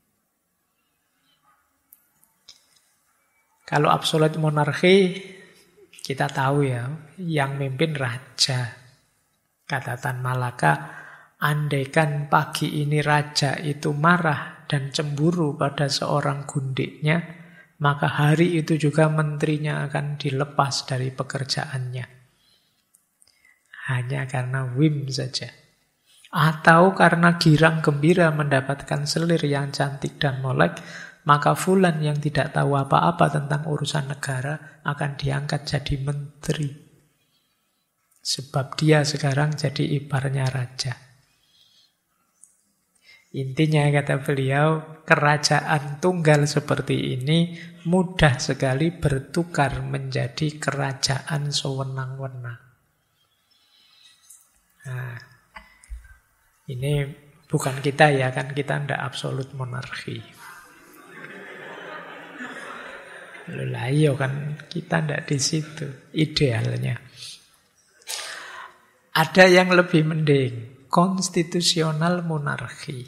A: Kalau absolute monarki, kita tahu ya, yang mimpin raja. Kata Tan Malaka, andaikan pagi ini raja itu marah dan cemburu pada seorang gundiknya, maka hari itu juga menterinya akan dilepas dari pekerjaannya. Hanya karena whim saja. Atau karena girang gembira mendapatkan selir yang cantik dan molek, maka fulan yang tidak tahu apa-apa tentang urusan negara akan diangkat jadi menteri. Sebab dia sekarang jadi iparnya raja. Intinya kata beliau, kerajaan tunggal seperti ini mudah sekali bertukar menjadi kerajaan sewenang-wenang. Nah, ini bukan kita ya, kan kita tidak absolut monarki. Lah iya kan, kita tidak di situ idealnya. Ada yang lebih mending, konstitusional monarki.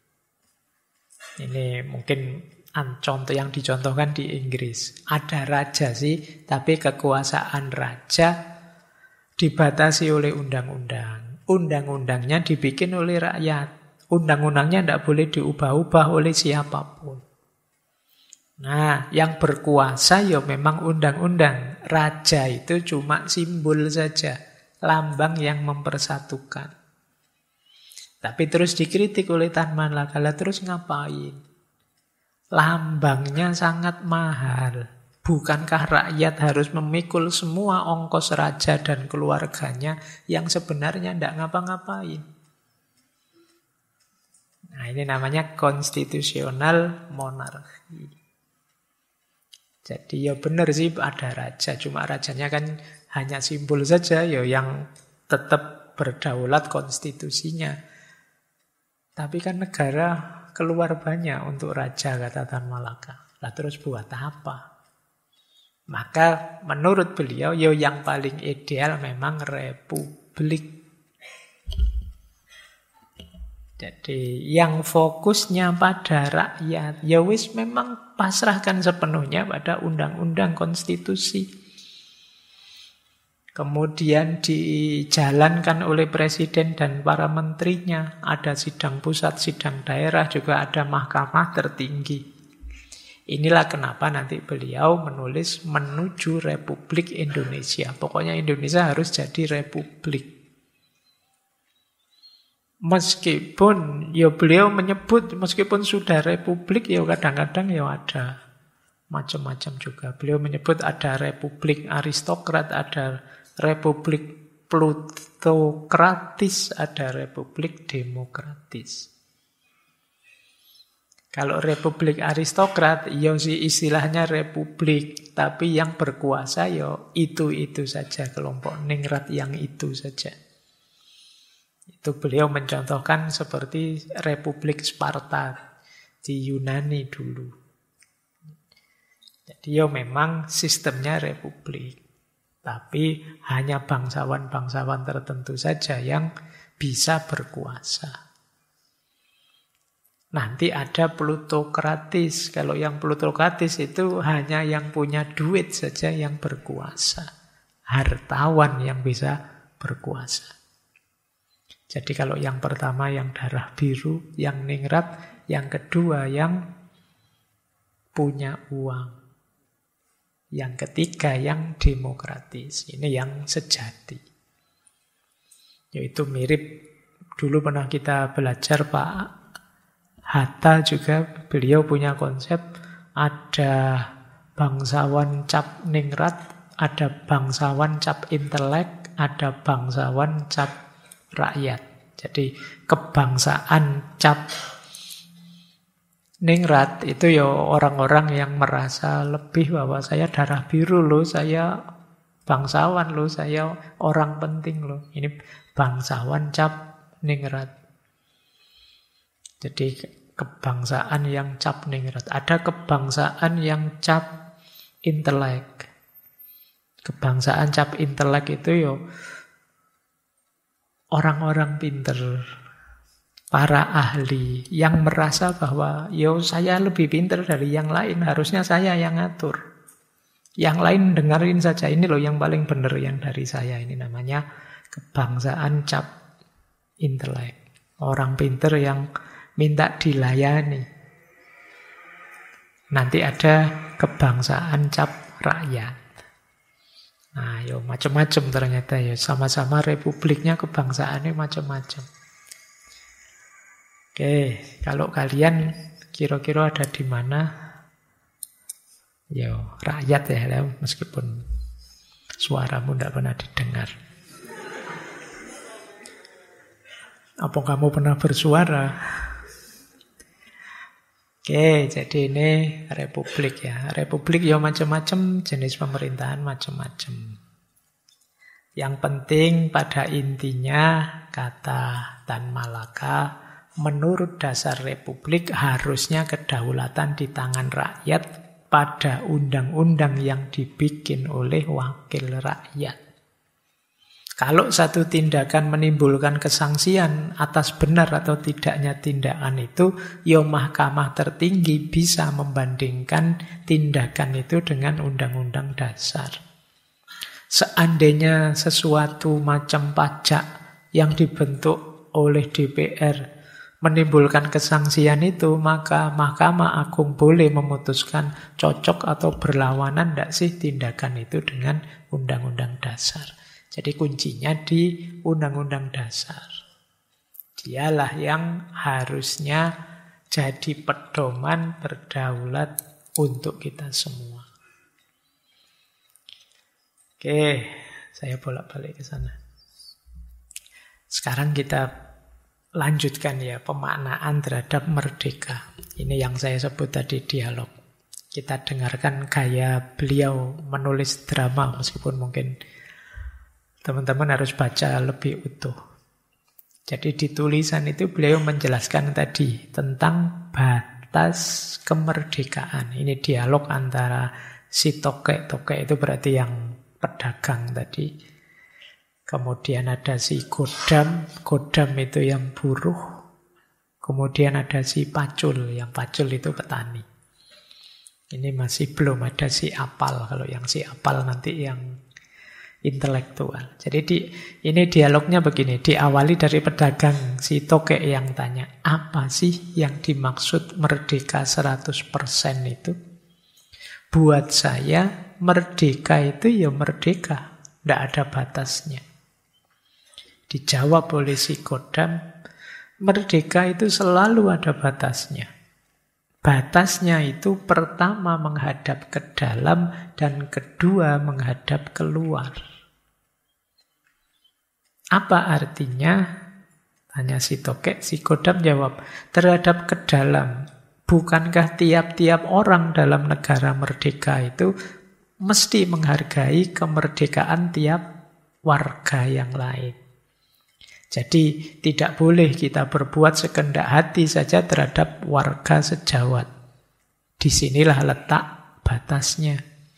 A: Ini mungkin contoh yang dicontohkan di Inggris. Ada raja sih, tapi kekuasaan raja dibatasi oleh undang-undang. Undang-undangnya dibikin oleh rakyat. Undang-undangnya tidak boleh diubah-ubah oleh siapapun. Nah, yang berkuasa ya memang undang-undang. Raja itu cuma simbol saja, lambang yang mempersatukan. Tapi terus dikritik oleh Tan Malaka, terus ngapain? Lambangnya sangat mahal. Bukankah rakyat harus memikul semua ongkos raja dan keluarganya yang sebenarnya tidak ngapa-ngapain? Nah, ini namanya konstitusional monarki. Jadi ya benar sih ada raja, cuma rajanya kan hanya simbol saja ya, yang tetap berdaulat konstitusinya. Tapi kan negara keluar banyak untuk raja, kata Tan Malaka. Lah terus buat apa? Maka menurut beliau, yang paling ideal memang republik. Jadi yang fokusnya pada rakyat, ya wis memang pasrahkan sepenuhnya pada undang-undang konstitusi. Kemudian dijalankan oleh presiden dan para menterinya. Ada sidang pusat, sidang daerah, juga ada mahkamah tertinggi. Inilah kenapa nanti beliau menulis menuju Republik Indonesia. Pokoknya Indonesia harus jadi republik. Meskipun beliau menyebut meskipun sudah republik kadang-kadang ada macam-macam juga. Beliau menyebut ada republik aristokrat, ada republik plutokratis, ada republik demokratis. Kalau republik aristokrat, sih istilahnya republik, tapi yang berkuasa itu saja, kelompok ningrat yang itu saja. Itu beliau mencontohkan seperti Republik Sparta di Yunani dulu. Jadi memang sistemnya republik. Tapi hanya bangsawan-bangsawan tertentu saja yang bisa berkuasa. Nanti ada plutokratis. Kalau yang plutokratis itu hanya yang punya duit saja yang berkuasa. Hartawan yang bisa berkuasa. Jadi kalau yang pertama yang darah biru, yang ningrat, yang kedua yang punya uang. Yang ketiga yang demokratis. Ini yang sejati. Yaitu mirip, dulu pernah kita belajar Pak Hatta juga, beliau punya konsep ada bangsawan cap ningrat, ada bangsawan cap intelek, ada bangsawan cap rakyat. Jadi kebangsaan cap ningrat itu orang-orang yang merasa lebih bahwa saya darah biru loh, saya bangsawan loh, saya orang penting loh. Ini bangsawan cap ningrat. Jadi kebangsaan yang cap ningrat. Ada kebangsaan yang cap intelek. Kebangsaan cap intelek itu orang-orang pinter, para ahli yang merasa bahwa saya lebih pinter dari yang lain, harusnya saya yang ngatur. Yang lain dengerin saja, ini loh yang paling benar yang dari saya. Ini namanya kebangsaan cap intelek. Orang pinter yang minta dilayani. Nanti ada kebangsaan cap rakyat. Nah, macam-macam ternyata sama-sama republiknya, kebangsaannya macam-macam. Oke, kalau kalian kira-kira ada di mana? Rakyat meskipun suaramu tidak pernah didengar. Apa kamu pernah bersuara? Oke, jadi ini republik ya. Republik macam-macam, jenis pemerintahan macam-macam. Yang penting pada intinya, kata Tan Malaka, menurut dasar republik harusnya kedaulatan di tangan rakyat pada undang-undang yang dibikin oleh wakil rakyat. Kalau satu tindakan menimbulkan kesangsian atas benar atau tidaknya tindakan itu, mahkamah tertinggi bisa membandingkan tindakan itu dengan undang-undang dasar. Seandainya sesuatu macam pajak yang dibentuk oleh DPR menimbulkan kesangsian itu, maka Mahkamah Agung boleh memutuskan cocok atau berlawanan tidak sih tindakan itu dengan undang-undang dasar. Jadi kuncinya di undang-undang dasar. Dialah yang harusnya jadi pedoman berdaulat untuk kita semua. Oke, saya bolak-balik ke sana. Sekarang kita lanjutkan pemaknaan terhadap merdeka. Ini yang saya sebut tadi dialog. Kita dengarkan gaya beliau menulis drama, meskipun mungkin teman-teman harus baca lebih utuh. Jadi di tulisan itu beliau menjelaskan tadi tentang batas kemerdekaan. Ini dialog antara si tokek itu berarti yang pedagang tadi. Kemudian ada si godam itu yang buruh. Kemudian ada si pacul, yang pacul itu petani. Ini masih belum ada si apal. Kalau yang si apal nanti yang intelektual. Jadi ini dialognya begini, diawali dari pedagang, si tokek yang tanya, apa sih yang dimaksud merdeka 100% itu? Buat saya, merdeka itu ya merdeka, tidak ada batasnya. Dijawab oleh si godam, merdeka itu selalu ada batasnya. Batasnya itu pertama menghadap ke dalam dan kedua menghadap keluar. Apa artinya? Tanya si tokek, si godam jawab, terhadap ke dalam. Bukankah tiap-tiap orang dalam negara merdeka itu mesti menghargai kemerdekaan tiap warga yang lain? Jadi tidak boleh kita berbuat sekehendak hati saja terhadap warga sejawat. Disinilah letak batasnya.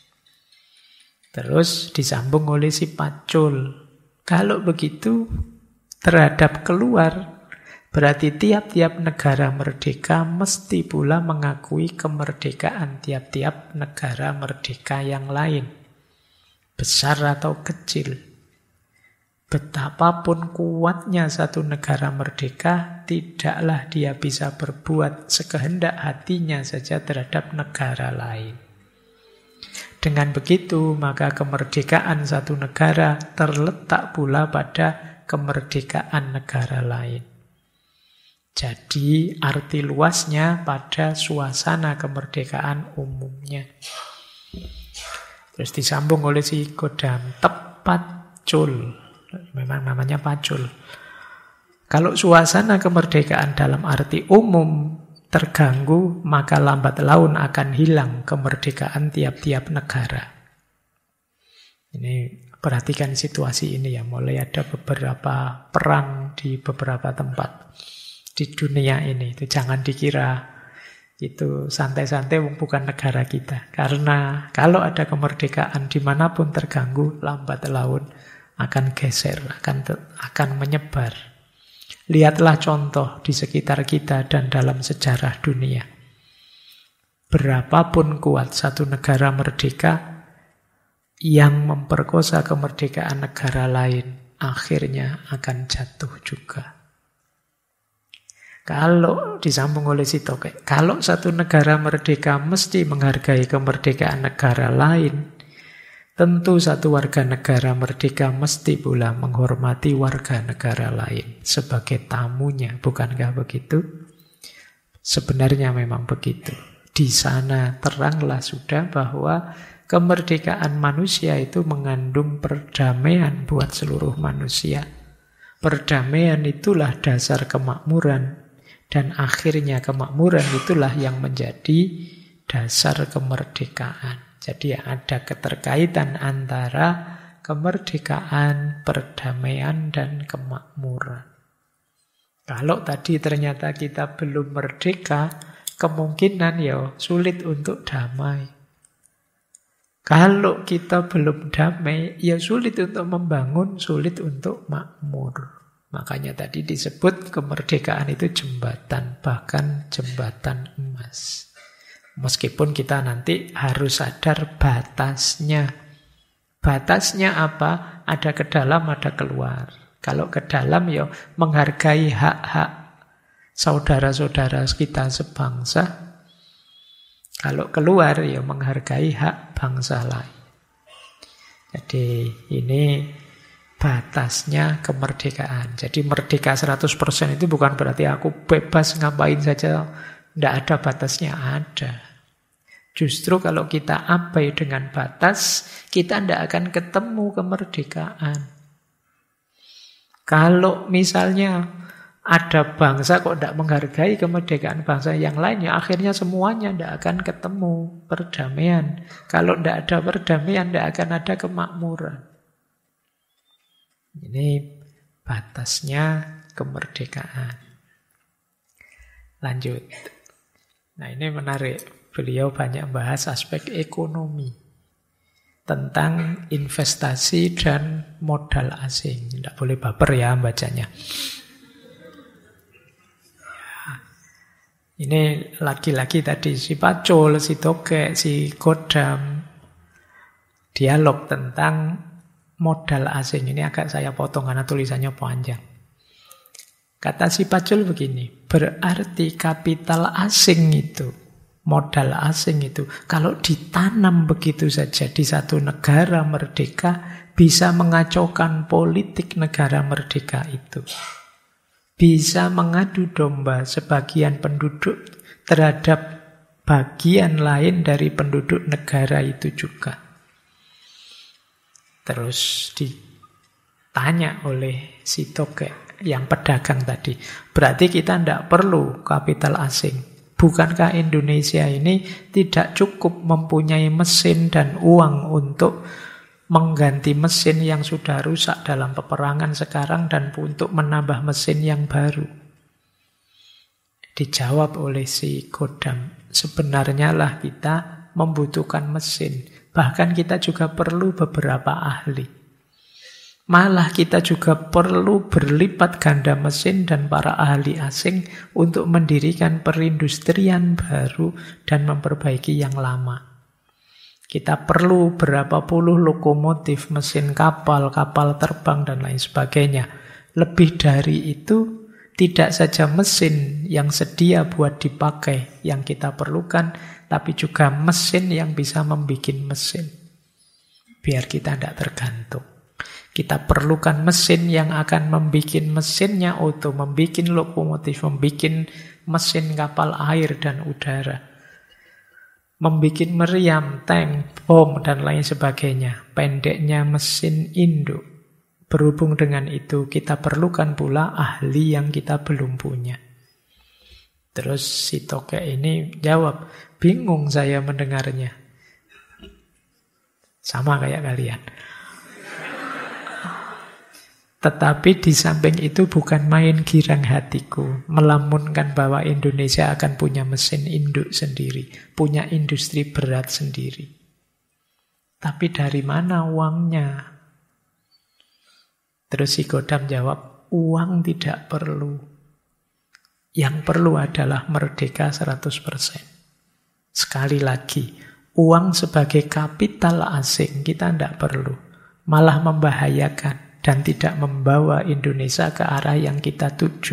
A: Terus disambung oleh si pacul. Kalau begitu terhadap keluar, berarti tiap-tiap negara merdeka mesti pula mengakui kemerdekaan tiap-tiap negara merdeka yang lain. Besar atau kecil. Betapapun kuatnya satu negara merdeka, tidaklah dia bisa berbuat sekehendak hatinya saja terhadap negara lain. Dengan begitu, maka kemerdekaan satu negara terletak pula pada kemerdekaan negara lain. Jadi, arti luasnya pada suasana kemerdekaan umumnya. Terus disambung oleh si godam, tepat cul. Memang namanya pacul. Kalau suasana kemerdekaan dalam arti umum terganggu, maka lambat laun akan hilang kemerdekaan tiap-tiap negara. Ini perhatikan situasi ini ya, mulai ada beberapa perang di beberapa tempat di dunia ini. Itu jangan dikira itu santai-santai, bukan negara kita. Karena kalau ada kemerdekaan dimanapun terganggu, lambat laun akan geser, akan menyebar. Lihatlah contoh di sekitar kita dan dalam sejarah dunia. Berapapun kuat satu negara merdeka, yang memperkosa kemerdekaan negara lain akhirnya akan jatuh juga. Kalau disambung oleh si tokek, kalau satu negara merdeka mesti menghargai kemerdekaan negara lain, tentu satu warga negara merdeka mesti pula menghormati warga negara lain sebagai tamunya, bukankah begitu? Sebenarnya memang begitu. Di sana teranglah sudah bahwa kemerdekaan manusia itu mengandung perdamaian buat seluruh manusia. Perdamaian itulah dasar kemakmuran, dan akhirnya kemakmuran itulah yang menjadi dasar kemerdekaan. Jadi ada keterkaitan antara kemerdekaan, perdamaian, dan kemakmuran. Kalau tadi ternyata kita belum merdeka, kemungkinan ya sulit untuk damai. Kalau kita belum damai, ya sulit untuk membangun, sulit untuk makmur. Makanya tadi disebut kemerdekaan itu jembatan, bahkan jembatan emas. Meskipun kita nanti harus sadar batasnya. Batasnya apa? Ada ke dalam, ada keluar. Kalau ke dalam ya menghargai hak-hak saudara-saudara kita sebangsa. Kalau keluar ya menghargai hak bangsa lain. Jadi ini batasnya kemerdekaan. Jadi merdeka 100% itu bukan berarti aku bebas ngapain saja. Tidak ada batasnya, ada. Justru kalau kita abai dengan batas, kita tidak akan ketemu kemerdekaan. Kalau misalnya ada bangsa kok tidak menghargai kemerdekaan bangsa yang lainnya, akhirnya semuanya tidak akan ketemu perdamaian. Kalau tidak ada perdamaian, tidak akan ada kemakmuran. Ini batasnya kemerdekaan. Lanjut. Nah, ini menarik. Beliau banyak bahas aspek ekonomi. Tentang investasi dan modal asing. Tidak boleh baper ya bacanya. Ini lagi-lagi tadi si Pacul, si Tokek, si Godam. Dialog tentang modal asing. Ini agak saya potong karena tulisannya panjang. Kata si Pacul begini, berarti kapital asing itu, modal asing itu, kalau ditanam begitu saja di satu negara merdeka, bisa mengacaukan politik negara merdeka itu. Bisa mengadu domba sebagian penduduk terhadap bagian lain dari penduduk negara itu juga. Terus ditanya oleh si Tokek yang pedagang tadi, berarti kita tidak perlu kapital asing. Bukankah Indonesia ini tidak cukup mempunyai mesin dan uang untuk mengganti mesin yang sudah rusak dalam peperangan sekarang dan untuk menambah mesin yang baru? Dijawab oleh si Godam, sebenarnya lah kita membutuhkan mesin. Bahkan kita juga perlu beberapa ahli. Malah kita juga perlu berlipat ganda mesin dan para ahli asing untuk mendirikan perindustrian baru dan memperbaiki yang lama. Kita perlu berapa puluh lokomotif, mesin kapal, kapal terbang, dan lain sebagainya. Lebih dari itu, tidak saja mesin yang sedia buat dipakai yang kita perlukan, tapi juga mesin yang bisa membuat mesin. Biar kita tidak tergantung. Kita perlukan mesin yang akan membuat mesinnya auto, membuat lokomotif, membuat mesin kapal air dan udara. Membuat meriam, tank, bom, dan lain sebagainya. Pendeknya mesin induk. Berhubung dengan itu, kita perlukan pula ahli yang kita belum punya. Terus si Tokek ini jawab, bingung saya mendengarnya. Sama kayak kalian. Tetapi di samping itu bukan main girang hatiku, melamunkan bahwa Indonesia akan punya mesin induk sendiri, punya industri berat sendiri. Tapi dari mana uangnya? Terus si Godam jawab, uang tidak perlu. Yang perlu adalah merdeka 100%. Sekali lagi, uang sebagai kapital asing kita tidak perlu. Malah membahayakan. Dan tidak membawa Indonesia ke arah yang kita tuju.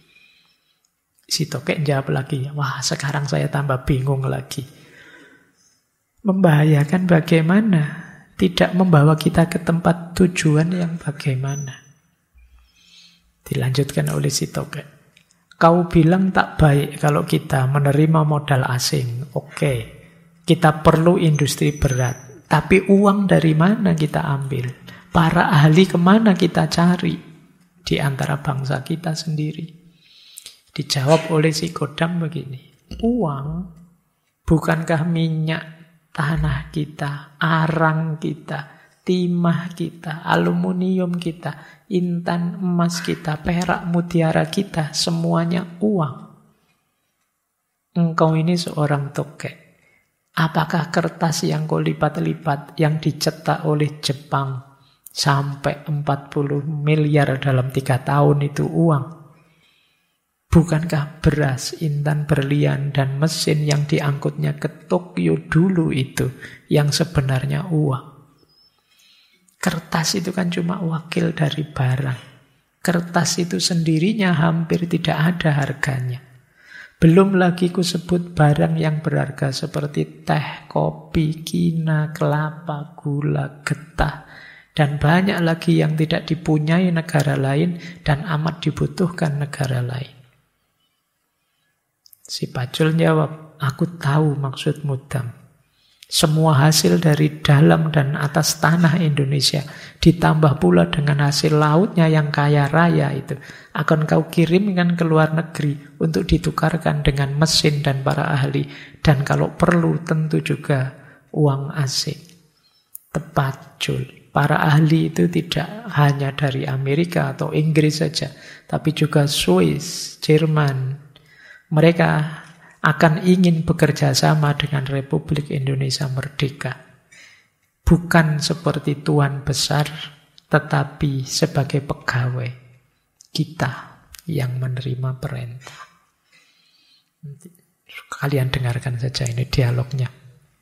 A: Si Tokek jawab lagi, wah sekarang saya tambah bingung lagi. Membahayakan bagaimana? Tidak membawa kita ke tempat tujuan yang bagaimana? Dilanjutkan oleh si Tokek. Kau bilang tak baik kalau kita menerima modal asing. Oke, kita perlu industri berat. Tapi uang dari mana kita ambil? Para ahli kemana kita cari di antara bangsa kita sendiri? Dijawab oleh si Godam begini, uang bukankah minyak tanah kita, arang kita, timah kita, aluminium kita, intan emas kita, perak mutiara kita, semuanya uang. Engkau ini seorang Tokek. Apakah kertas yang kau lipat-lipat yang dicetak oleh Jepang sampai 40 miliar dalam 3 tahun itu uang? Bukankah beras, intan berlian, dan mesin yang diangkutnya ke Tokyo dulu itu yang sebenarnya uang? Kertas itu kan cuma wakil dari barang. Kertas itu sendirinya hampir tidak ada harganya. Belum lagi ku sebut barang yang berharga seperti teh, kopi, kina, kelapa, gula, getah, dan banyak lagi yang tidak dipunyai negara lain dan amat dibutuhkan negara lain. Si Pacul jawab, aku tahu maksudmu Dam. Semua hasil dari dalam dan atas tanah Indonesia, ditambah pula dengan hasil lautnya yang kaya raya itu, akan kau kirimkan ke luar negeri untuk ditukarkan dengan mesin dan para ahli. Dan kalau perlu tentu juga uang asing. Tepat, Jul. Para ahli itu tidak hanya dari Amerika atau Inggris saja, tapi juga Swiss, Jerman. Mereka akan ingin bekerja sama dengan Republik Indonesia merdeka. Bukan seperti tuan besar, tetapi sebagai pegawai kita yang menerima perintah. Kalian dengarkan saja ini dialognya.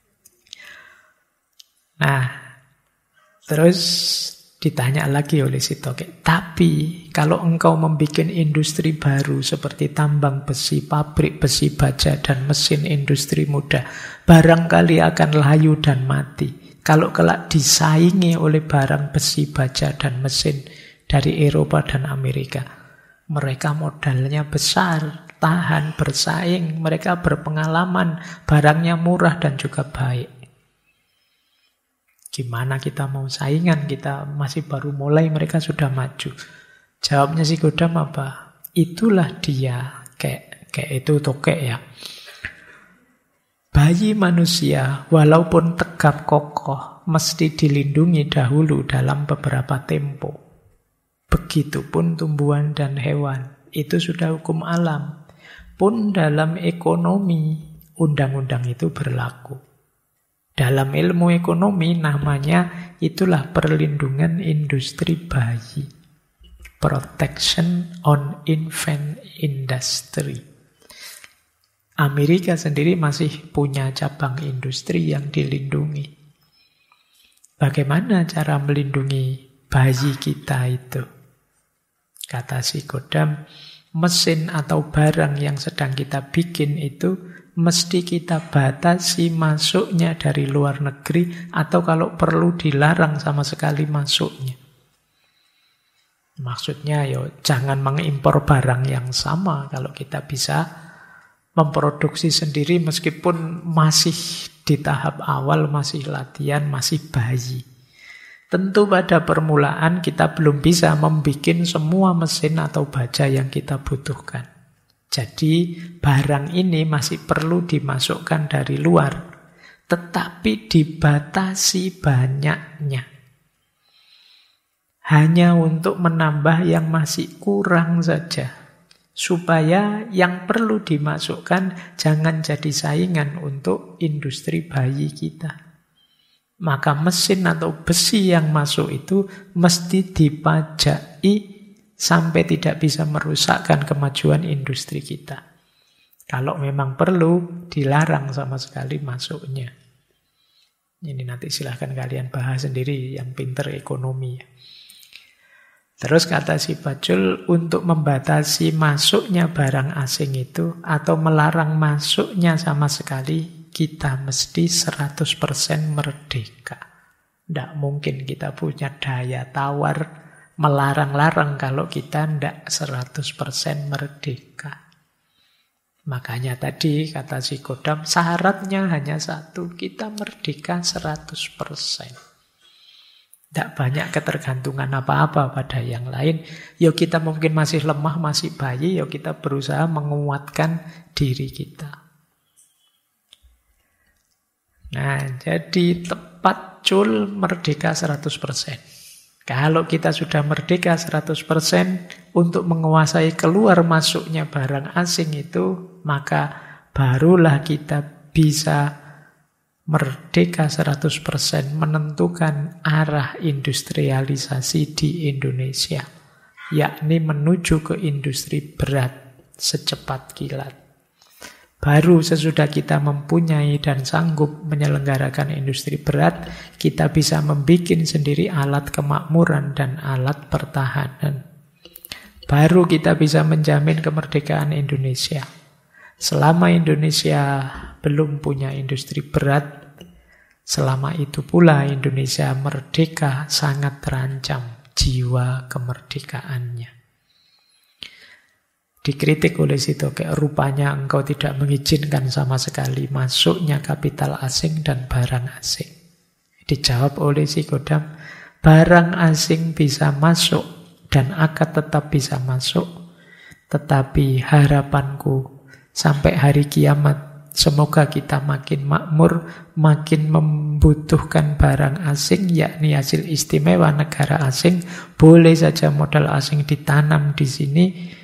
A: Nah, terus ditanya lagi oleh si tokek, tapi kalau engkau membuat industri baru seperti tambang besi, pabrik besi baja, dan mesin industri muda, barangkali akan layu dan mati. Kalau kelak disaingi oleh barang besi baja dan mesin dari Eropa dan Amerika, mereka modalnya besar, tahan, bersaing, mereka berpengalaman, barangnya murah dan juga baik. Gimana kita mau saingan? Kita masih baru mulai, mereka sudah maju. Jawabnya si Godam apa? Itulah dia, kayak itu tokek ya. Bayi manusia walaupun tegap kokoh mesti dilindungi dahulu dalam beberapa tempo. Begitupun tumbuhan dan hewan. Itu sudah hukum alam. Pun dalam ekonomi undang-undang itu berlaku. Dalam ilmu ekonomi namanya itulah perlindungan industri bayi. Protection on infant industry. Amerika sendiri masih punya cabang industri yang dilindungi. Bagaimana cara melindungi bayi kita itu? Kata si Godam, mesin atau barang yang sedang kita bikin itu mesti kita batasi masuknya dari luar negeri, atau kalau perlu dilarang sama sekali masuknya. Maksudnya jangan mengimpor barang yang sama kalau kita bisa memproduksi sendiri meskipun masih di tahap awal, masih latihan, masih bayi. Tentu pada permulaan kita belum bisa membuat semua mesin atau baja yang kita butuhkan. Jadi barang ini masih perlu dimasukkan dari luar, tetapi dibatasi banyaknya. Hanya untuk menambah yang masih kurang saja. Supaya yang perlu dimasukkan jangan jadi saingan untuk industri bayi kita. Maka mesin atau besi yang masuk itu mesti dipajaki sampai tidak bisa merusakkan kemajuan industri kita. Kalau memang perlu, dilarang sama sekali masuknya. Ini nanti silahkan kalian bahas sendiri yang pinter ekonomi. Terus kata si Bajul, untuk membatasi masuknya barang asing itu, atau melarang masuknya sama sekali, kita mesti 100% merdeka. Tidak mungkin kita punya daya tawar melarang-larang kalau kita tidak 100% merdeka. Makanya tadi kata si Godam, syaratnya hanya satu, kita merdeka 100%. Tidak banyak ketergantungan apa-apa pada yang lain. Ya kita mungkin masih lemah, masih bayi, ya kita berusaha menguatkan diri kita. Nah, jadi tepat Cul merdeka 100%. Kalau kita sudah merdeka 100% untuk menguasai keluar masuknya barang asing itu, maka barulah kita bisa merdeka 100% menentukan arah industrialisasi di Indonesia, yakni menuju ke industri berat secepat kilat. Baru sesudah kita mempunyai dan sanggup menyelenggarakan industri berat, kita bisa membuat sendiri alat kemakmuran dan alat pertahanan. Baru kita bisa menjamin kemerdekaan Indonesia. Selama Indonesia belum punya industri berat, selama itu pula Indonesia merdeka sangat terancam jiwa kemerdekaannya. Dikritik oleh si tokek, rupanya engkau tidak mengizinkan sama sekali masuknya kapital asing dan barang asing. Dijawab oleh si Godam, barang asing bisa masuk dan akan tetap bisa masuk, tetapi harapanku sampai hari kiamat Semoga kita makin makmur, makin membutuhkan barang asing, yakni hasil istimewa negara asing. Boleh saja modal asing ditanam di sini,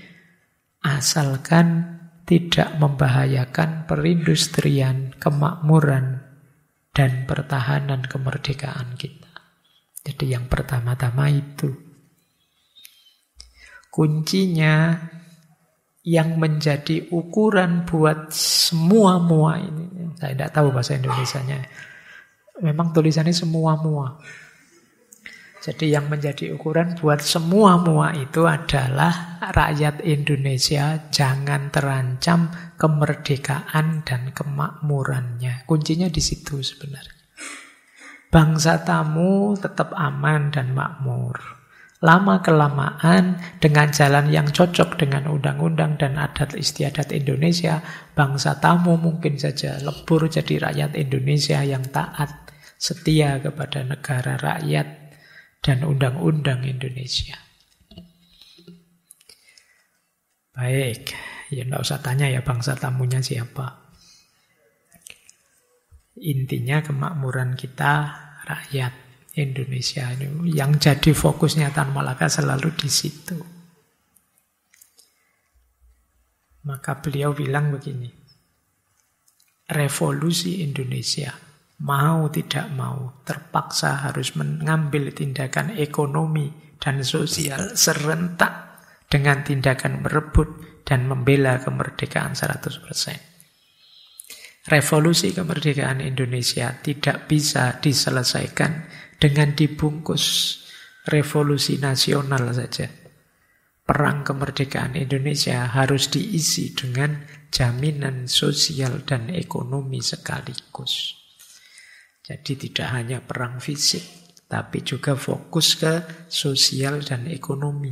A: asalkan tidak membahayakan perindustrian, kemakmuran, dan pertahanan kemerdekaan kita. Jadi yang pertama-tama itu. Kuncinya yang menjadi ukuran buat semua-mua ini. Saya tidak tahu bahasa Indonesianya. Memang tulisannya semua-mua. Jadi yang menjadi ukuran buat semua-mua itu adalah rakyat Indonesia jangan terancam kemerdekaan dan kemakmurannya. Kuncinya di situ sebenarnya. Bangsa tamu tetap aman dan makmur. Lama-kelamaan dengan jalan yang cocok dengan undang-undang dan adat istiadat Indonesia, bangsa tamu mungkin saja lebur jadi rakyat Indonesia yang taat, setia kepada negara rakyat dan undang-undang Indonesia. Baik, ya enggak usah tanya ya bangsa tamunya siapa. Intinya kemakmuran kita rakyat Indonesia ini yang jadi fokusnya Tan Malaka selalu di situ. Maka beliau bilang begini, revolusi Indonesia mau tidak mau terpaksa harus mengambil tindakan ekonomi dan sosial serentak dengan tindakan merebut dan membela kemerdekaan 100%. Revolusi kemerdekaan Indonesia tidak bisa diselesaikan dengan dibungkus revolusi nasional saja. Perang kemerdekaan Indonesia harus diisi dengan jaminan sosial dan ekonomi sekaligus. Jadi tidak hanya perang fisik, tapi juga fokus ke sosial dan ekonomi.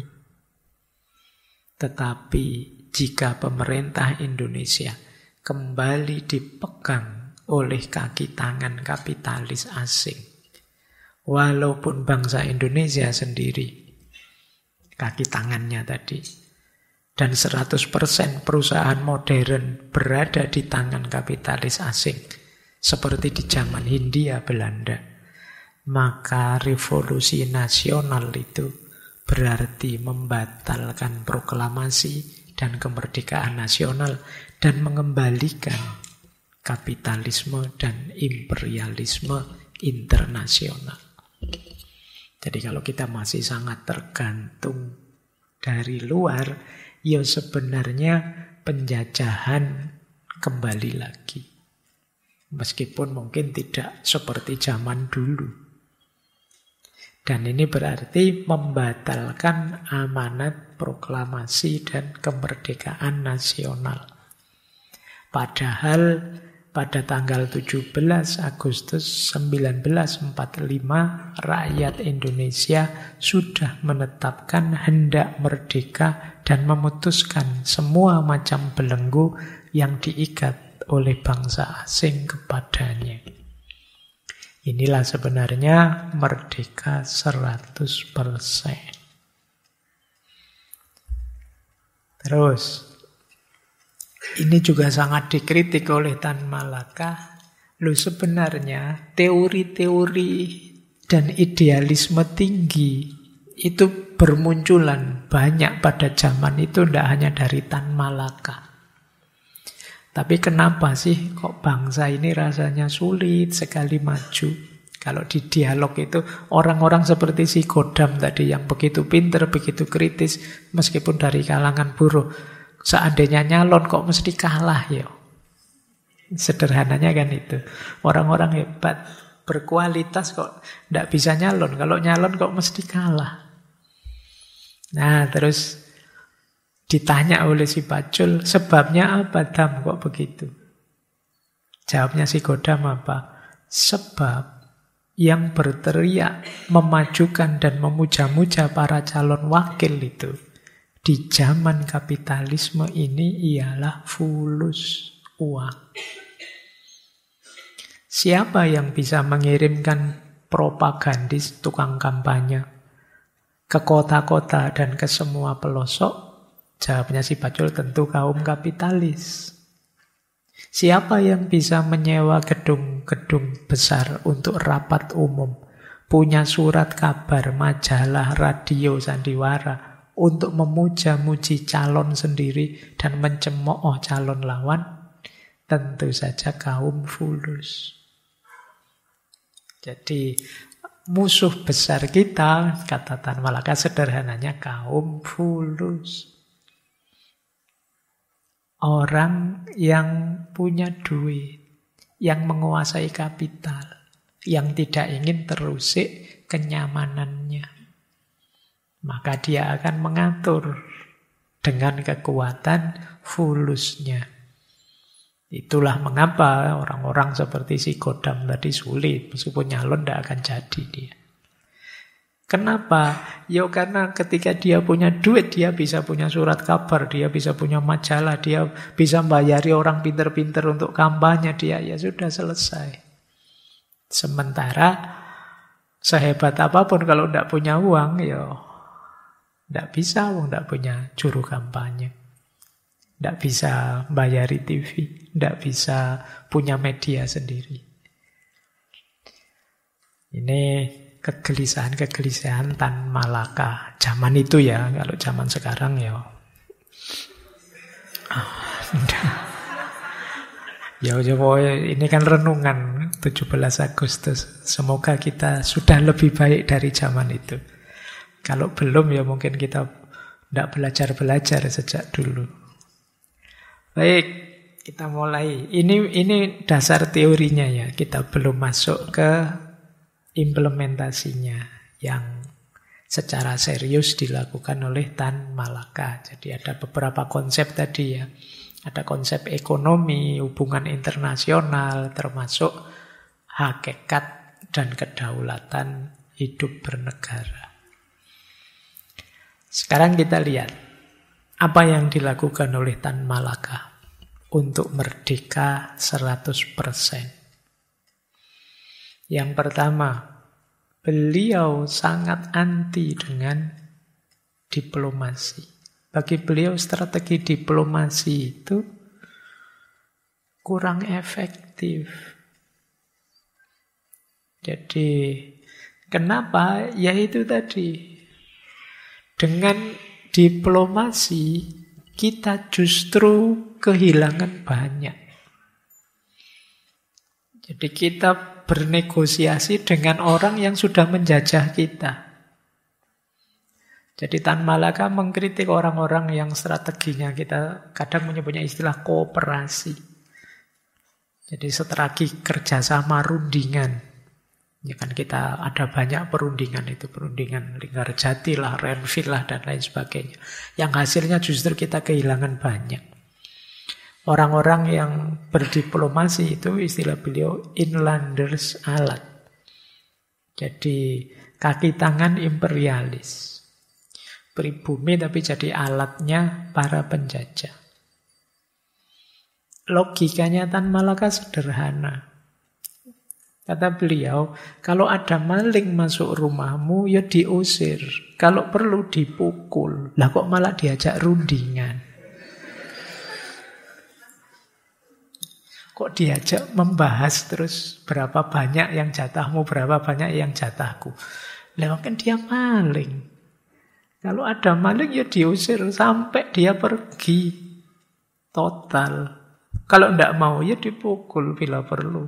A: Tetapi jika pemerintah Indonesia kembali dipegang oleh kaki tangan kapitalis asing, walaupun bangsa Indonesia sendiri kaki tangannya tadi, dan 100% perusahaan modern berada di tangan kapitalis asing, seperti di zaman Hindia Belanda, maka revolusi nasional itu berarti membatalkan proklamasi dan kemerdekaan nasional dan mengembalikan kapitalisme dan imperialisme internasional. Jadi kalau kita masih sangat tergantung dari luar, ya sebenarnya penjajahan kembali lagi. Meskipun mungkin tidak seperti zaman dulu. Dan ini berarti membatalkan amanat proklamasi dan kemerdekaan nasional. Padahal pada tanggal 17 Agustus 1945 rakyat Indonesia sudah menetapkan hendak merdeka dan memutuskan semua macam belenggu yang diikat oleh bangsa asing kepadanya. Inilah sebenarnya merdeka 100%. Terus, ini juga sangat dikritik oleh Tan Malaka. Loh sebenarnya teori-teori dan idealisme tinggi itu bermunculan banyak pada zaman itu, tidak hanya dari Tan Malaka. Tapi kenapa sih kok bangsa ini rasanya sulit sekali maju? Kalau di dialog itu orang-orang seperti si Godam tadi yang begitu pinter, begitu kritis, meskipun dari kalangan buruh, seandainya nyalon kok mesti kalah ya. Sederhananya kan itu. Orang-orang hebat, berkualitas kok tidak bisa nyalon. Kalau nyalon kok mesti kalah. Nah terus ditanya oleh si Pacul, sebabnya apa Dam kok begitu? Jawabnya si Godam apa? Sebab yang berteriak, memajukan dan memuja-muja para calon wakil itu di zaman kapitalisme ini ialah fulus, uang. Siapa yang bisa mengirimkan propagandis, tukang kampanye ke kota-kota dan ke semua pelosok? Jawabnya si Pacul tentu kaum kapitalis. Siapa yang bisa menyewa gedung-gedung besar untuk rapat umum, punya surat kabar, majalah, radio, sandiwara, untuk memuja-muji calon sendiri dan mencemooh calon lawan? Tentu saja kaum fulus. Jadi musuh besar kita, kata Tan Malaka sederhananya, kaum fulus. Orang yang punya duit, yang menguasai kapital, yang tidak ingin terusik kenyamanannya. Maka dia akan mengatur dengan kekuatan fulusnya. Itulah mengapa orang-orang seperti si Godam tadi sulit. Meskipun nyalon tidak akan jadi dia. Kenapa? Ya karena ketika dia punya duit, dia bisa punya surat kabar, dia bisa punya majalah, dia bisa membayari orang pinter-pinter untuk kampanye, dia ya sudah selesai. Sementara sehebat apapun kalau tidak punya uang, ya tidak bisa, tidak punya juru kampanye. Tidak bisa bayari TV, tidak bisa punya media sendiri. Ini kegelisahan-kegelisahan Tan Malaka. Zaman itu ya, kalau zaman sekarang ya. Ya, ini kan renungan 17 Agustus. Semoga kita sudah lebih baik dari zaman itu. Kalau belum ya mungkin kita tidak belajar-belajar sejak dulu. Baik, kita mulai. Ini dasar teorinya ya. Kita belum masuk ke implementasinya yang secara serius dilakukan oleh Tan Malaka. Jadi ada beberapa konsep tadi ya. Ada konsep ekonomi, hubungan internasional, termasuk hakikat dan kedaulatan hidup bernegara. Sekarang kita lihat apa yang dilakukan oleh Tan Malaka untuk merdeka 100%. Yang pertama, beliau sangat anti dengan diplomasi. Bagi beliau strategi diplomasi itu kurang efektif. Jadi, kenapa? Ya itu tadi. Dengan diplomasi, kita justru kehilangan banyak. Jadi kita bernegosiasi dengan orang yang sudah menjajah kita. Jadi Tan Malaka mengkritik orang-orang yang strateginya kita kadang menyebutnya istilah kooperasi. Jadi strategi kerjasama rundingan. Ya kan kita ada banyak perundingan itu. Perundingan Linggarjati lah, Renville lah, dan lain sebagainya. Yang hasilnya justru kita kehilangan banyak. Orang-orang yang berdiplomasi itu istilah beliau inlanders alat. Jadi kaki tangan imperialis. Pribumi tapi jadi alatnya para penjajah. Logikanya Tan Malaka sederhana. Kata beliau, kalau ada maling masuk rumahmu, ya diusir. Kalau perlu dipukul. Lah kok malah diajak rundingan? Kok diajak membahas terus berapa banyak yang jatahmu, berapa banyak yang jatahku. Lah kan dia maling. Kalau ada maling ya diusir sampai dia pergi. Total. Kalau tidak mau ya dipukul bila perlu.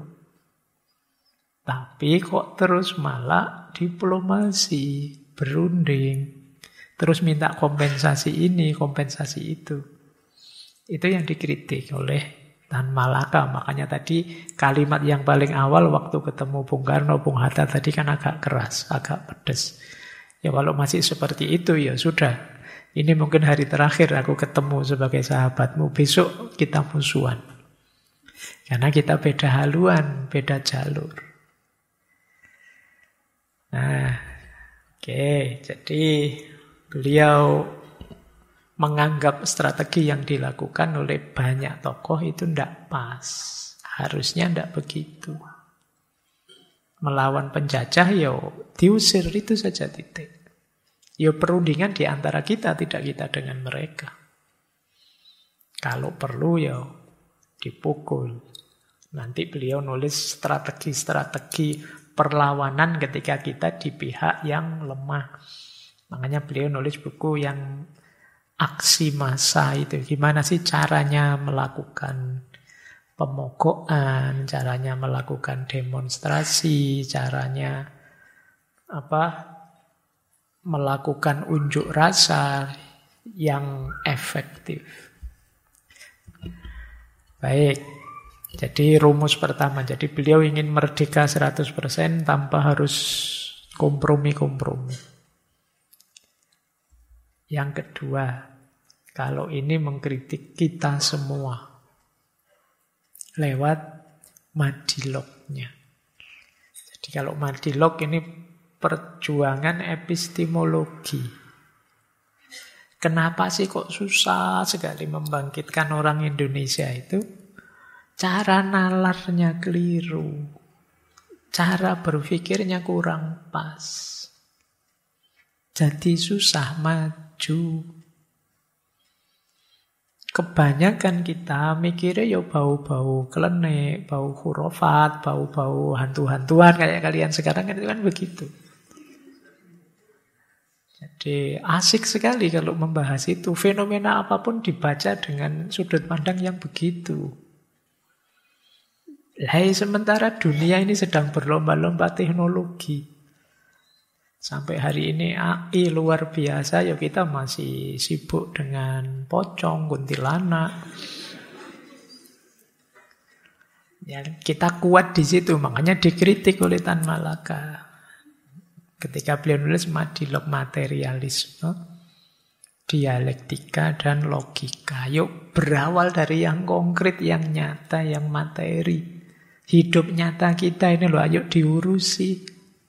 A: Tapi kok terus malah diplomasi, berunding. Terus minta kompensasi ini, kompensasi itu. Itu yang dikritik oleh Tan Malaka. Makanya tadi kalimat yang paling awal waktu ketemu Bung Karno, Bung Hatta tadi kan agak keras, agak pedas. Ya kalau masih seperti itu ya sudah. Ini mungkin hari terakhir aku ketemu sebagai sahabatmu. Besok kita musuhan. Karena kita beda haluan, beda jalur. Nah, oke. Jadi beliau menganggap strategi yang dilakukan oleh banyak tokoh itu tidak pas. Harusnya tidak begitu. Melawan penjajah, ya diusir, itu saja titik. Ya perundingan di antara kita, tidak kita dengan mereka. Kalau perlu ya dipukul. Nanti beliau nulis strategi-strategi perlawanan ketika kita di pihak yang lemah. Makanya beliau nulis buku yang aksi massa itu. Gimana sih caranya melakukan pemogokan, caranya melakukan demonstrasi, caranya melakukan unjuk rasa yang efektif. Baik, jadi rumus pertama. Jadi beliau ingin merdeka 100% tanpa harus kompromi-kompromi. Yang kedua, kalau ini mengkritik kita semua lewat madilognya. Jadi kalau madilog ini perjuangan epistemologi. Kenapa sih kok susah sekali membangkitkan orang Indonesia itu? Cara nalarnya keliru. Cara berpikirnya kurang pas. Jadi susah maju. Kebanyakan kita mikirnya ya bau-bau klenik, bau khurafat, bau-bau hantu-hantuan kayak kalian sekarang kan itu kan begitu. Jadi asik sekali kalau membahas itu. Fenomena apapun dibaca dengan sudut pandang yang begitu. Sementara dunia ini sedang berlomba-lomba teknologi. Sampai hari ini AI luar biasa, ya kita masih sibuk dengan pocong, kuntilanak. Ya, kita kuat di situ, makanya dikritik oleh Tan Malaka. Ketika beliau nulis madilog materialisme, dialektika dan logika. Yuk berawal dari yang konkret, yang nyata, yang materi. Hidup nyata kita ini loh, ayo diurusi.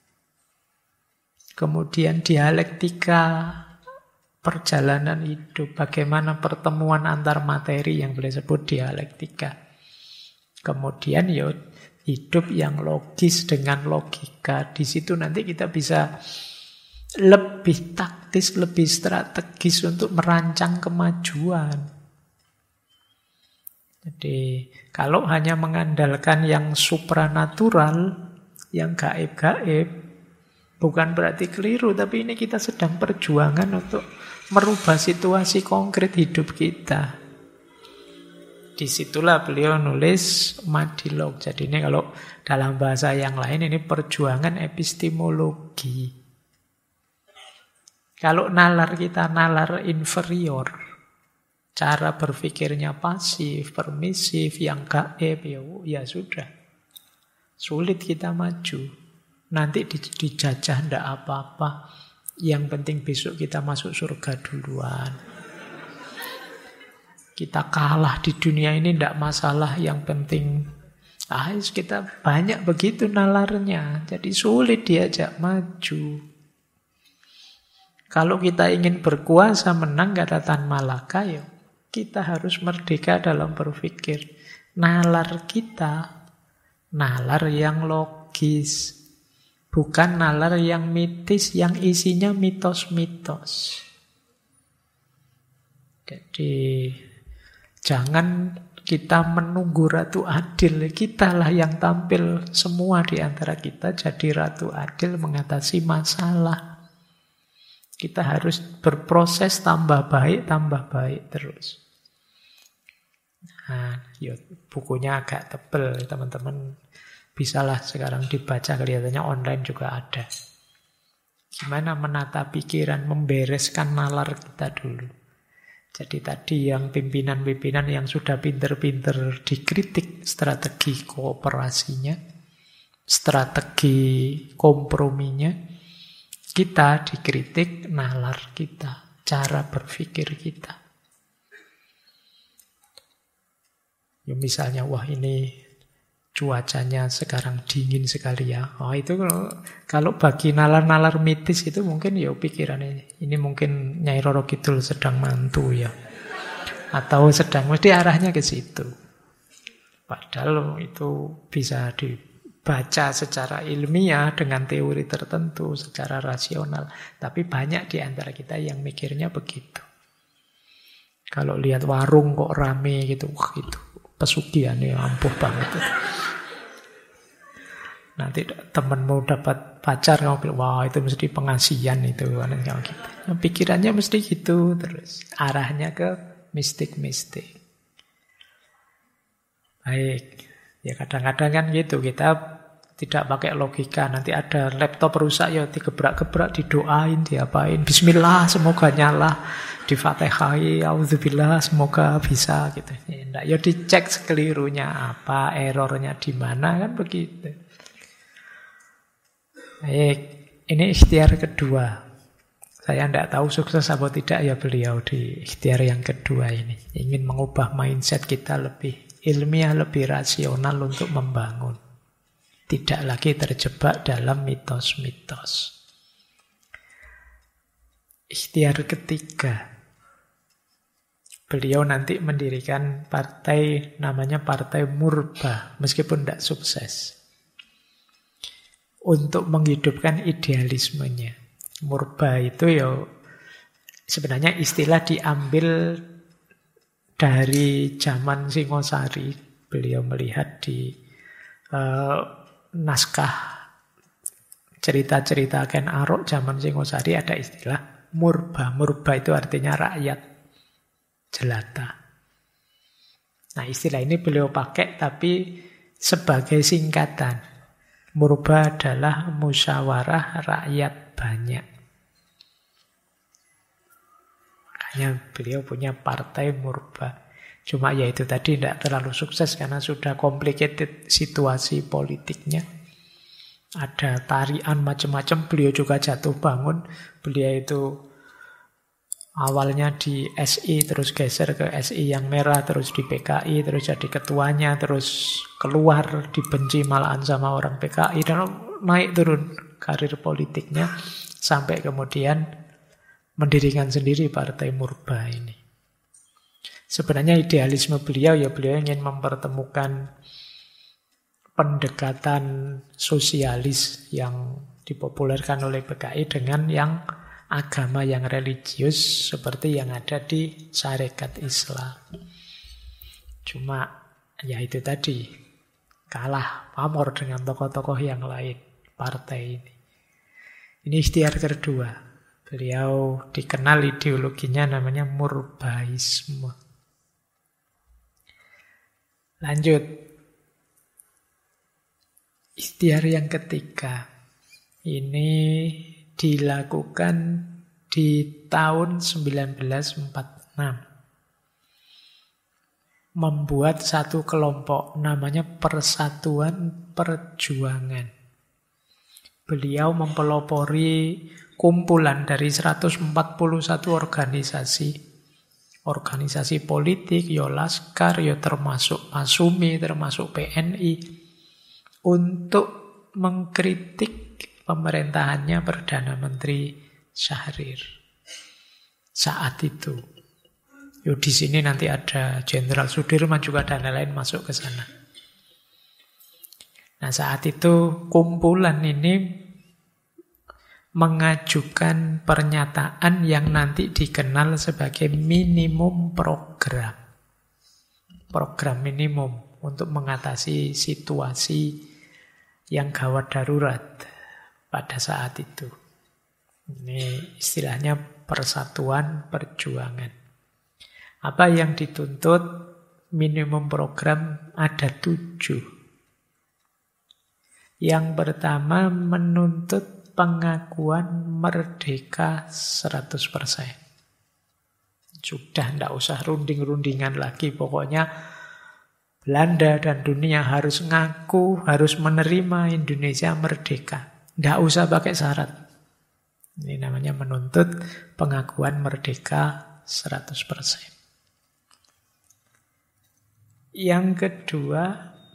A: Kemudian dialektika perjalanan hidup. Bagaimana pertemuan antar materi yang boleh sebut dialektika. Kemudian hidup yang logis dengan logika. Di situ nanti kita bisa lebih taktis, lebih strategis untuk merancang kemajuan. Jadi kalau hanya mengandalkan yang supranatural, yang gaib-gaib, bukan berarti keliru, tapi ini kita sedang perjuangan untuk merubah situasi konkret hidup kita. Disitulah beliau nulis madilog. Jadi ini kalau dalam bahasa yang lain ini perjuangan epistemologi. Kalau nalar kita nalar inferior, cara berpikirnya pasif, permisif, yang gaib, ya sudah. Sulit kita maju. Nanti dijajah ndak apa-apa. Yang penting besok kita masuk surga duluan. Kita kalah di dunia ini ndak masalah, yang penting kita banyak begitu nalarnya. Jadi sulit diajak maju. Kalau kita ingin berkuasa menang kata Tan Malaka, kita harus merdeka dalam berpikir. Nalar kita, nalar yang logis. Bukan nalar yang mitis, yang isinya mitos-mitos. Jadi jangan kita menunggu Ratu Adil. Kitalah yang tampil semua di antara kita jadi Ratu Adil mengatasi masalah. Kita harus berproses tambah baik terus. Nah, bukunya agak tebal, teman-teman. Bisalah sekarang dibaca, kelihatannya online juga ada. Gimana menata pikiran, membereskan nalar kita dulu. Jadi tadi yang pimpinan-pimpinan yang sudah pinter-pinter dikritik strategi kooperasinya, strategi komprominya, kita dikritik nalar kita, cara berpikir kita. Misalnya, wah ini cuacanya sekarang dingin sekali ya. Itu kalau bagi nalar-nalar mitis itu mungkin pikirannya ini mungkin Nyai Roro Kidul sedang mantu ya. Atau sedang, mesti arahnya ke situ. Padahal itu bisa dibaca secara ilmiah dengan teori tertentu, secara rasional. Tapi banyak di antara kita yang mikirnya begitu. Kalau lihat warung kok rame gitu, wah itu pesugihan ya, ampuh banget. Nanti temenmu dapat pacar, kamu bilang, wah itu mesti pengasihan itu. Gitu. Pikirannya mesti gitu, terus arahnya ke mistik-mistik. Baik, ya kadang-kadang kan gitu, kita tidak pakai logika. Nanti ada laptop rusak, ya digebrak-gebrak, didoain, diapain. Bismillah, semoga nyala. Di-fatihai, auzubillah, semoga bisa gitu. Ya dicek sekelirunya apa, errornya di mana, kan begitu. Baik, ini ikhtiar kedua. Saya tidak tahu sukses atau tidak ya beliau di ikhtiar yang kedua ini. Ingin mengubah mindset kita lebih ilmiah, lebih rasional untuk membangun. Tidak lagi terjebak dalam mitos-mitos. Ikhtiar ketiga. Beliau nanti mendirikan partai, namanya Partai Murba, meskipun tidak sukses. Untuk menghidupkan idealismenya. Murba itu ya sebenarnya istilah diambil dari zaman Singosari. Beliau melihat di naskah cerita-cerita Ken Arok zaman Singosari ada istilah murba. Murba itu artinya rakyat jelata. Nah, istilah ini beliau pakai tapi sebagai singkatan. Murba adalah musyawarah rakyat banyak. Makanya beliau punya partai Murba. Cuma ya itu tadi tidak terlalu sukses karena sudah complicated situasi politiknya. Ada tarian macam-macam, beliau juga jatuh bangun. Beliau itu awalnya di SI, terus geser ke SI yang merah, terus di PKI, terus jadi ketuanya, terus keluar, dibenci malahan sama orang PKI, dan naik turun karir politiknya, sampai kemudian mendirikan sendiri Partai Murba ini. Sebenarnya idealisme beliau ingin mempertemukan pendekatan sosialis yang dipopulerkan oleh PKI dengan yang agama yang religius seperti yang ada di syarikat Islam. Cuma ya itu tadi, kalah pamor dengan tokoh-tokoh yang lain partai ini. Ini ikhtiar kedua. Beliau dikenal ideologinya namanya Murbaisme. Lanjut. Ikhtiar yang ketiga. Ini dilakukan di tahun 1946. Membuat satu kelompok namanya Persatuan Perjuangan. Beliau mempelopori kumpulan dari 141 organisasi politik, ya Laskar, ya termasuk Masumi, termasuk PNI, untuk mengkritik pemerintahannya Perdana Menteri Syahrir saat itu. Yo, di sini nanti ada Jenderal Sudirman juga dan lain-lain masuk ke sana. Nah, saat itu kumpulan ini mengajukan pernyataan yang nanti dikenal sebagai minimum program. Program minimum untuk mengatasi situasi yang gawat darurat pada saat itu. Ini istilahnya Persatuan Perjuangan. Apa yang dituntut? Minimum program ada 7. Yang pertama menuntut pengakuan merdeka 100%. Sudah tidak usah runding-rundingan lagi. Pokoknya Belanda dan dunia harus ngaku, harus menerima Indonesia merdeka. Tidak usah pakai syarat. Ini namanya menuntut pengakuan merdeka 100%. Yang kedua,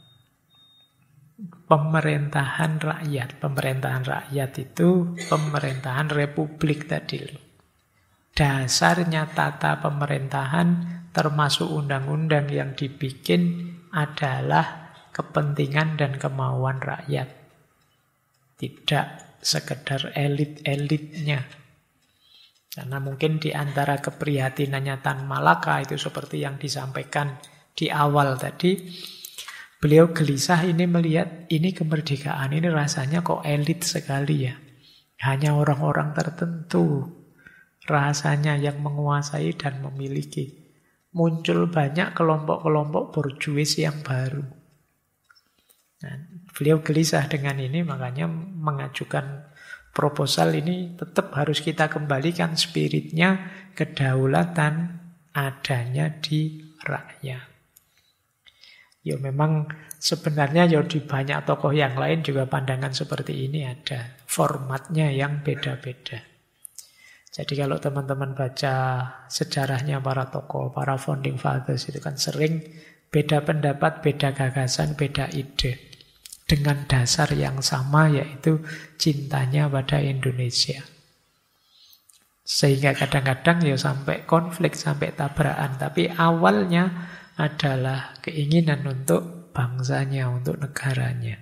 A: pemerintahan rakyat. Pemerintahan rakyat itu pemerintahan republik tadi. Dasarnya tata pemerintahan termasuk undang-undang yang dibikin adalah kepentingan dan kemauan rakyat. Tidak sekedar elit-elitnya. Karena mungkin di antara keprihatinannya Tan Malaka itu seperti yang disampaikan di awal tadi, beliau gelisah ini melihat ini kemerdekaan ini rasanya kok elit sekali ya. Hanya orang-orang tertentu rasanya yang menguasai dan memiliki. Muncul banyak kelompok-kelompok borjuis yang baru. Nah, beliau gelisah dengan ini, makanya mengajukan proposal ini tetap harus kita kembalikan spiritnya, kedaulatan adanya di rakyat. Ya memang sebenarnya ya di banyak tokoh yang lain juga pandangan seperti ini ada. Formatnya yang beda-beda. Jadi kalau teman-teman baca sejarahnya para tokoh, para founding fathers itu kan sering beda pendapat, beda gagasan, beda ide. Dengan dasar yang sama yaitu cintanya pada Indonesia. Sehingga kadang-kadang ya sampai konflik, sampai tabrakan. Tapi awalnya adalah keinginan untuk bangsanya, untuk negaranya.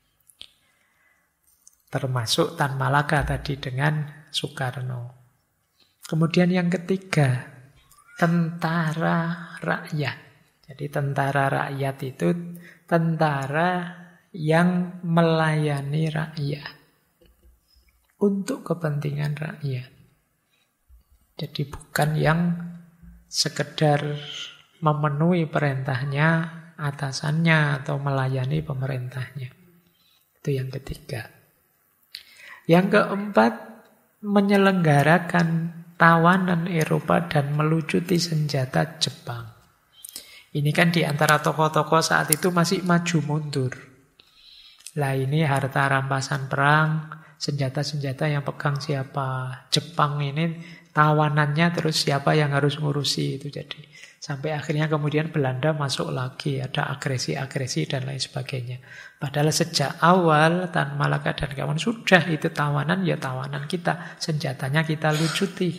A: Termasuk Tan Malaka tadi dengan Soekarno. Kemudian yang ketiga, tentara rakyat. Jadi tentara rakyat itu tentara yang melayani rakyat untuk kepentingan rakyat. Jadi bukan yang sekedar memenuhi perintahnya atasannya atau melayani pemerintahnya. Itu yang ketiga. Yang keempat, menyelenggarakan tawanan Eropa dan melucuti senjata Jepang. Ini kan di antara tokoh-tokoh saat itu masih maju mundur. Lah ini harta rampasan perang, senjata-senjata yang pegang siapa? Jepang ini tawanannya, terus siapa yang harus ngurusi itu. Jadi sampai akhirnya kemudian Belanda masuk lagi, ada agresi-agresi dan lain sebagainya. Padahal sejak awal Tan Malaka dan kawan sudah itu tawanan, ya tawanan kita, senjatanya kita lucuti.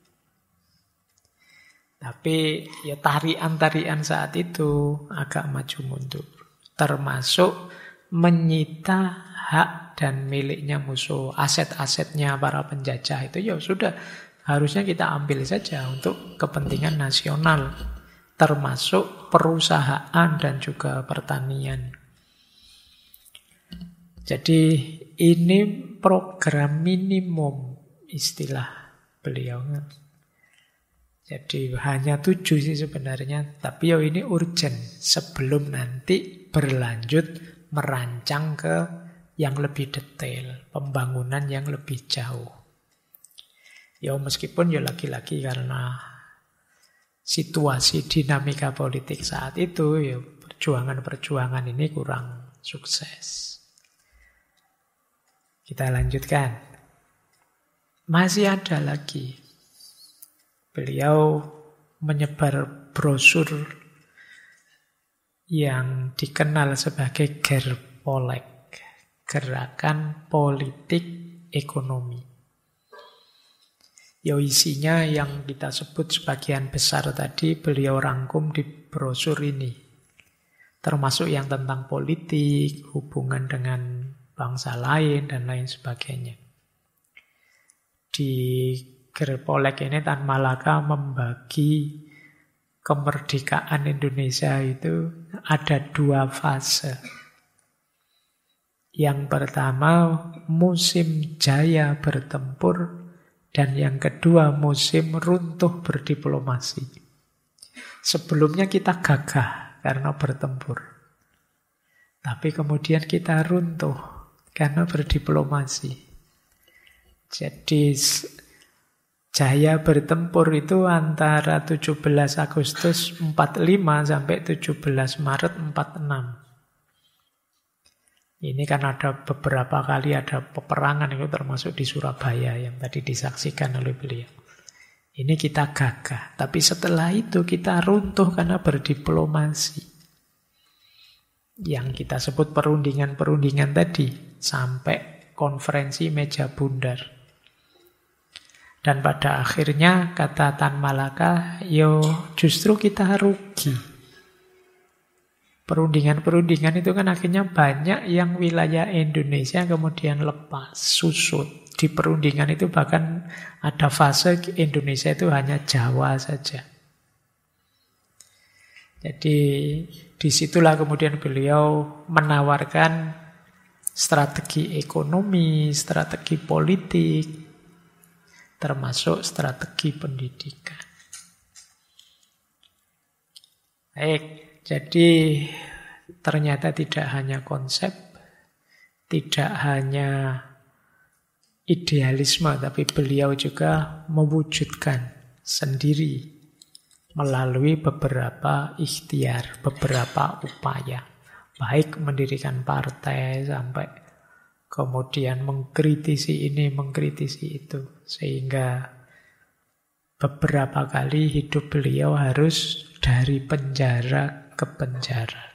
A: Tapi ya tarian-tarian saat itu agak maju mundur. Termasuk menyita hak dan miliknya musuh, aset-asetnya para penjajah itu ya sudah harusnya kita ambil saja untuk kepentingan nasional, termasuk perusahaan dan juga pertanian. Jadi ini program minimum istilah beliau. Jadi hanya 7 sih sebenarnya, tapi ya ini urgent sebelum nanti berlanjut merancang ke yang lebih detail, pembangunan yang lebih jauh. Ya meskipun ya lagi-lagi karena situasi dinamika politik saat itu, ya perjuangan-perjuangan ini kurang sukses. Kita lanjutkan. Masih ada lagi. Beliau menyebar brosur yang dikenal sebagai Gerpolek, Gerakan Politik Ekonomi. Ya isinya yang kita sebut sebagian besar tadi beliau rangkum di brosur ini. Termasuk yang tentang politik, hubungan dengan bangsa lain, dan lain sebagainya. Di Gerpolek ini Tan Malaka membagi kemerdekaan Indonesia itu ada 2 fase. Yang pertama musim jaya bertempur, dan yang kedua musim runtuh berdiplomasi. Sebelumnya kita gagah karena bertempur. Tapi kemudian kita runtuh karena berdiplomasi. Jadi jaya bertempur itu antara 17 Agustus 45 sampai 17 Maret 46. Ini kan ada beberapa kali ada peperangan itu termasuk di Surabaya yang tadi disaksikan oleh beliau. Ini kita gagah, tapi setelah itu kita runtuh karena berdiplomasi. Yang kita sebut perundingan-perundingan tadi sampai konferensi meja bundar. Dan pada akhirnya kata Tan Malaka, yo justru kita rugi. Perundingan-perundingan itu kan akhirnya banyak yang wilayah Indonesia kemudian lepas, susut, Di perundingan itu bahkan ada fase Indonesia itu hanya Jawa saja. Jadi disitulah kemudian beliau menawarkan strategi ekonomi, strategi politik, termasuk strategi pendidikan. Baik, jadi ternyata tidak hanya konsep, tidak hanya idealisme, tapi beliau juga mewujudkan sendiri melalui beberapa ikhtiar, beberapa upaya. Baik mendirikan partai sampai kemudian mengkritisi ini, mengkritisi itu. Sehingga beberapa kali hidup beliau harus dari penjara ke penjara.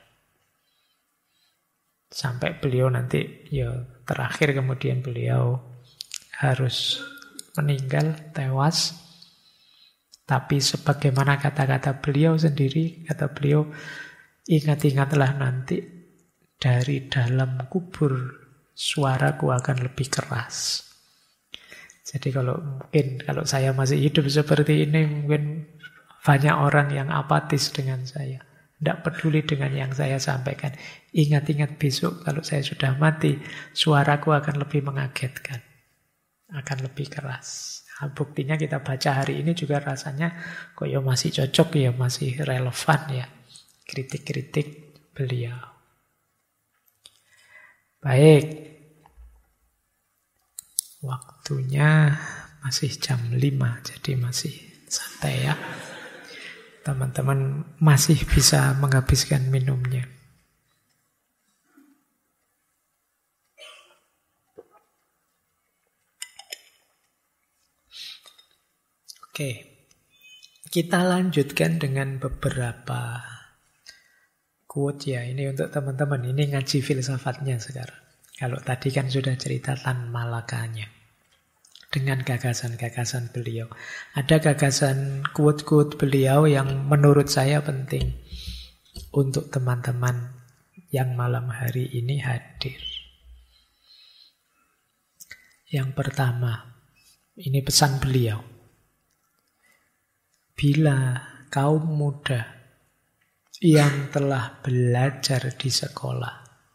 A: Sampai beliau nanti, ya terakhir kemudian beliau harus meninggal, tewas. Tapi sebagaimana kata-kata beliau sendiri, kata beliau, ingat-ingatlah nanti dari dalam kubur suaraku akan lebih keras. Jadi kalau saya masih hidup seperti ini, mungkin banyak orang yang apatis dengan saya. Tidak peduli dengan yang saya sampaikan. Ingat-ingat besok kalau saya sudah mati, suaraku akan lebih mengagetkan. Akan lebih keras. Nah, buktinya kita baca hari ini juga rasanya kok ya masih cocok, ya masih relevan ya. Kritik-kritik beliau. Baik. Waktunya masih jam 5, jadi masih santai ya. Teman-teman masih bisa menghabiskan minumnya. Oke, kita lanjutkan dengan beberapa quote ya. Ini untuk teman-teman, ini ngaji filsafatnya sekarang. Kalau tadi kan sudah cerita Tan Malakanya dengan gagasan-gagasan beliau. Ada gagasan quote-quote beliau yang menurut saya penting untuk teman-teman yang malam hari ini hadir. Yang pertama, ini pesan beliau. Bila kaum muda yang telah belajar di sekolah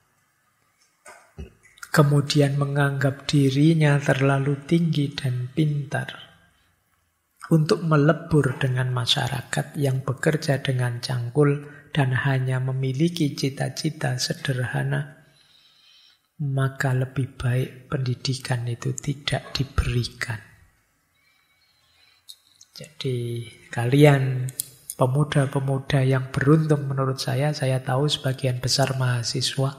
A: kemudian menganggap dirinya terlalu tinggi dan pintar untuk melebur dengan masyarakat yang bekerja dengan cangkul dan hanya memiliki cita-cita sederhana, maka lebih baik pendidikan itu tidak diberikan. Jadi kalian pemuda-pemuda yang beruntung menurut saya tahu sebagian besar mahasiswa,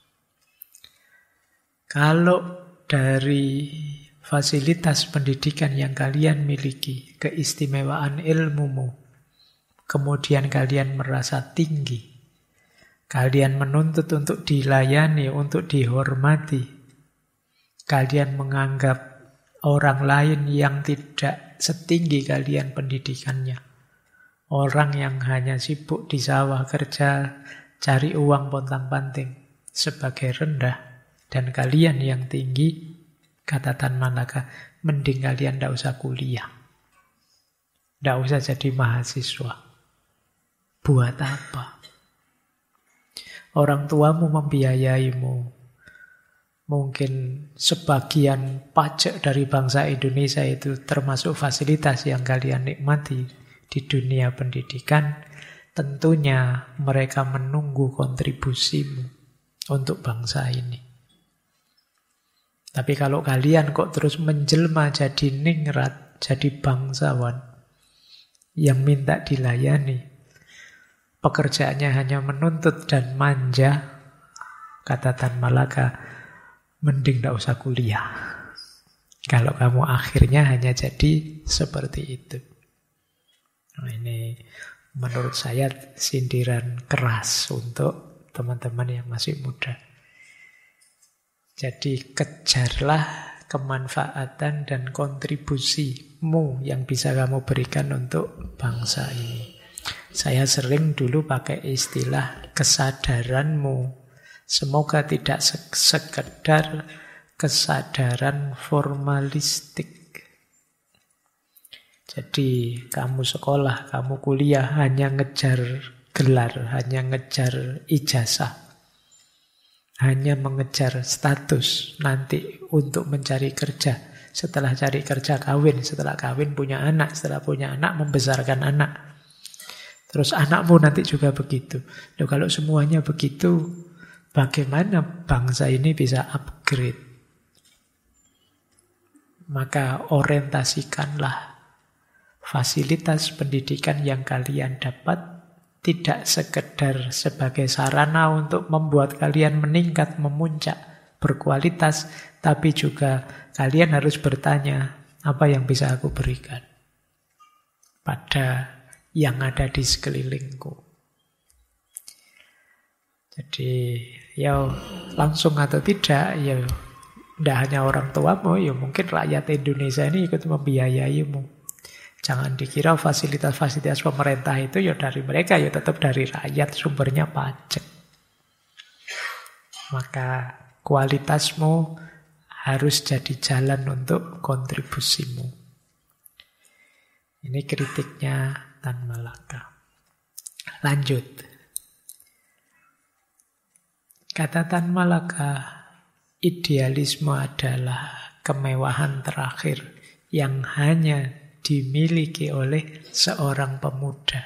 A: kalau dari fasilitas pendidikan yang kalian miliki, keistimewaan ilmumu, kemudian kalian merasa tinggi, kalian menuntut untuk dilayani, untuk dihormati, kalian menganggap orang lain yang tidak setinggi kalian pendidikannya, orang yang hanya sibuk di sawah kerja, cari uang pontang-panting sebagai rendah, dan kalian yang tinggi, kata Tan Malaka, mending kalian tidak usah kuliah, tidak usah jadi mahasiswa. Buat apa? Orang tuamu membiayaimu. Mungkin sebagian pajak dari bangsa Indonesia itu termasuk fasilitas yang kalian nikmati di dunia pendidikan. Tentunya mereka menunggu kontribusimu untuk bangsa ini. Tapi kalau kalian kok terus menjelma jadi ningrat, jadi bangsawan yang minta dilayani, pekerjaannya hanya menuntut dan manja, kata Tan Malaka, mending tidak usah kuliah. Kalau kamu akhirnya hanya jadi seperti itu. Nah, ini menurut saya sindiran keras untuk teman-teman yang masih muda. Jadi kejarlah kemanfaatan dan kontribusimu yang bisa kamu berikan untuk bangsa ini. Saya sering dulu pakai istilah kesadaranmu. Semoga tidak sekedar kesadaran formalistik. Jadi kamu sekolah, kamu kuliah hanya ngejar gelar, hanya ngejar ijazah, hanya mengejar status nanti untuk mencari kerja. Setelah cari kerja kawin, setelah kawin punya anak, setelah punya anak membesarkan anak. Terus anakmu nanti juga begitu. Loh, kalau semuanya begitu, bagaimana bangsa ini bisa upgrade? Maka orientasikanlah fasilitas pendidikan yang kalian dapat tidak sekedar sebagai sarana untuk membuat kalian meningkat, memuncak, berkualitas, tapi juga kalian harus bertanya, apa yang bisa aku berikan pada yang ada di sekelilingku. Jadi, ya langsung atau tidak, ya tidak hanya orang tuamu, ya mungkin rakyat Indonesia ini ikut membiayaimu. Jangan dikira fasilitas-fasilitas pemerintah itu ya dari mereka, ya tetap dari rakyat, sumbernya pajak. Maka kualitasmu harus jadi jalan untuk kontribusimu. Ini kritiknya Tan Malaka. Lanjut. Kata Tan Malaka, idealisme adalah kemewahan terakhir yang hanya dimiliki oleh seorang pemuda.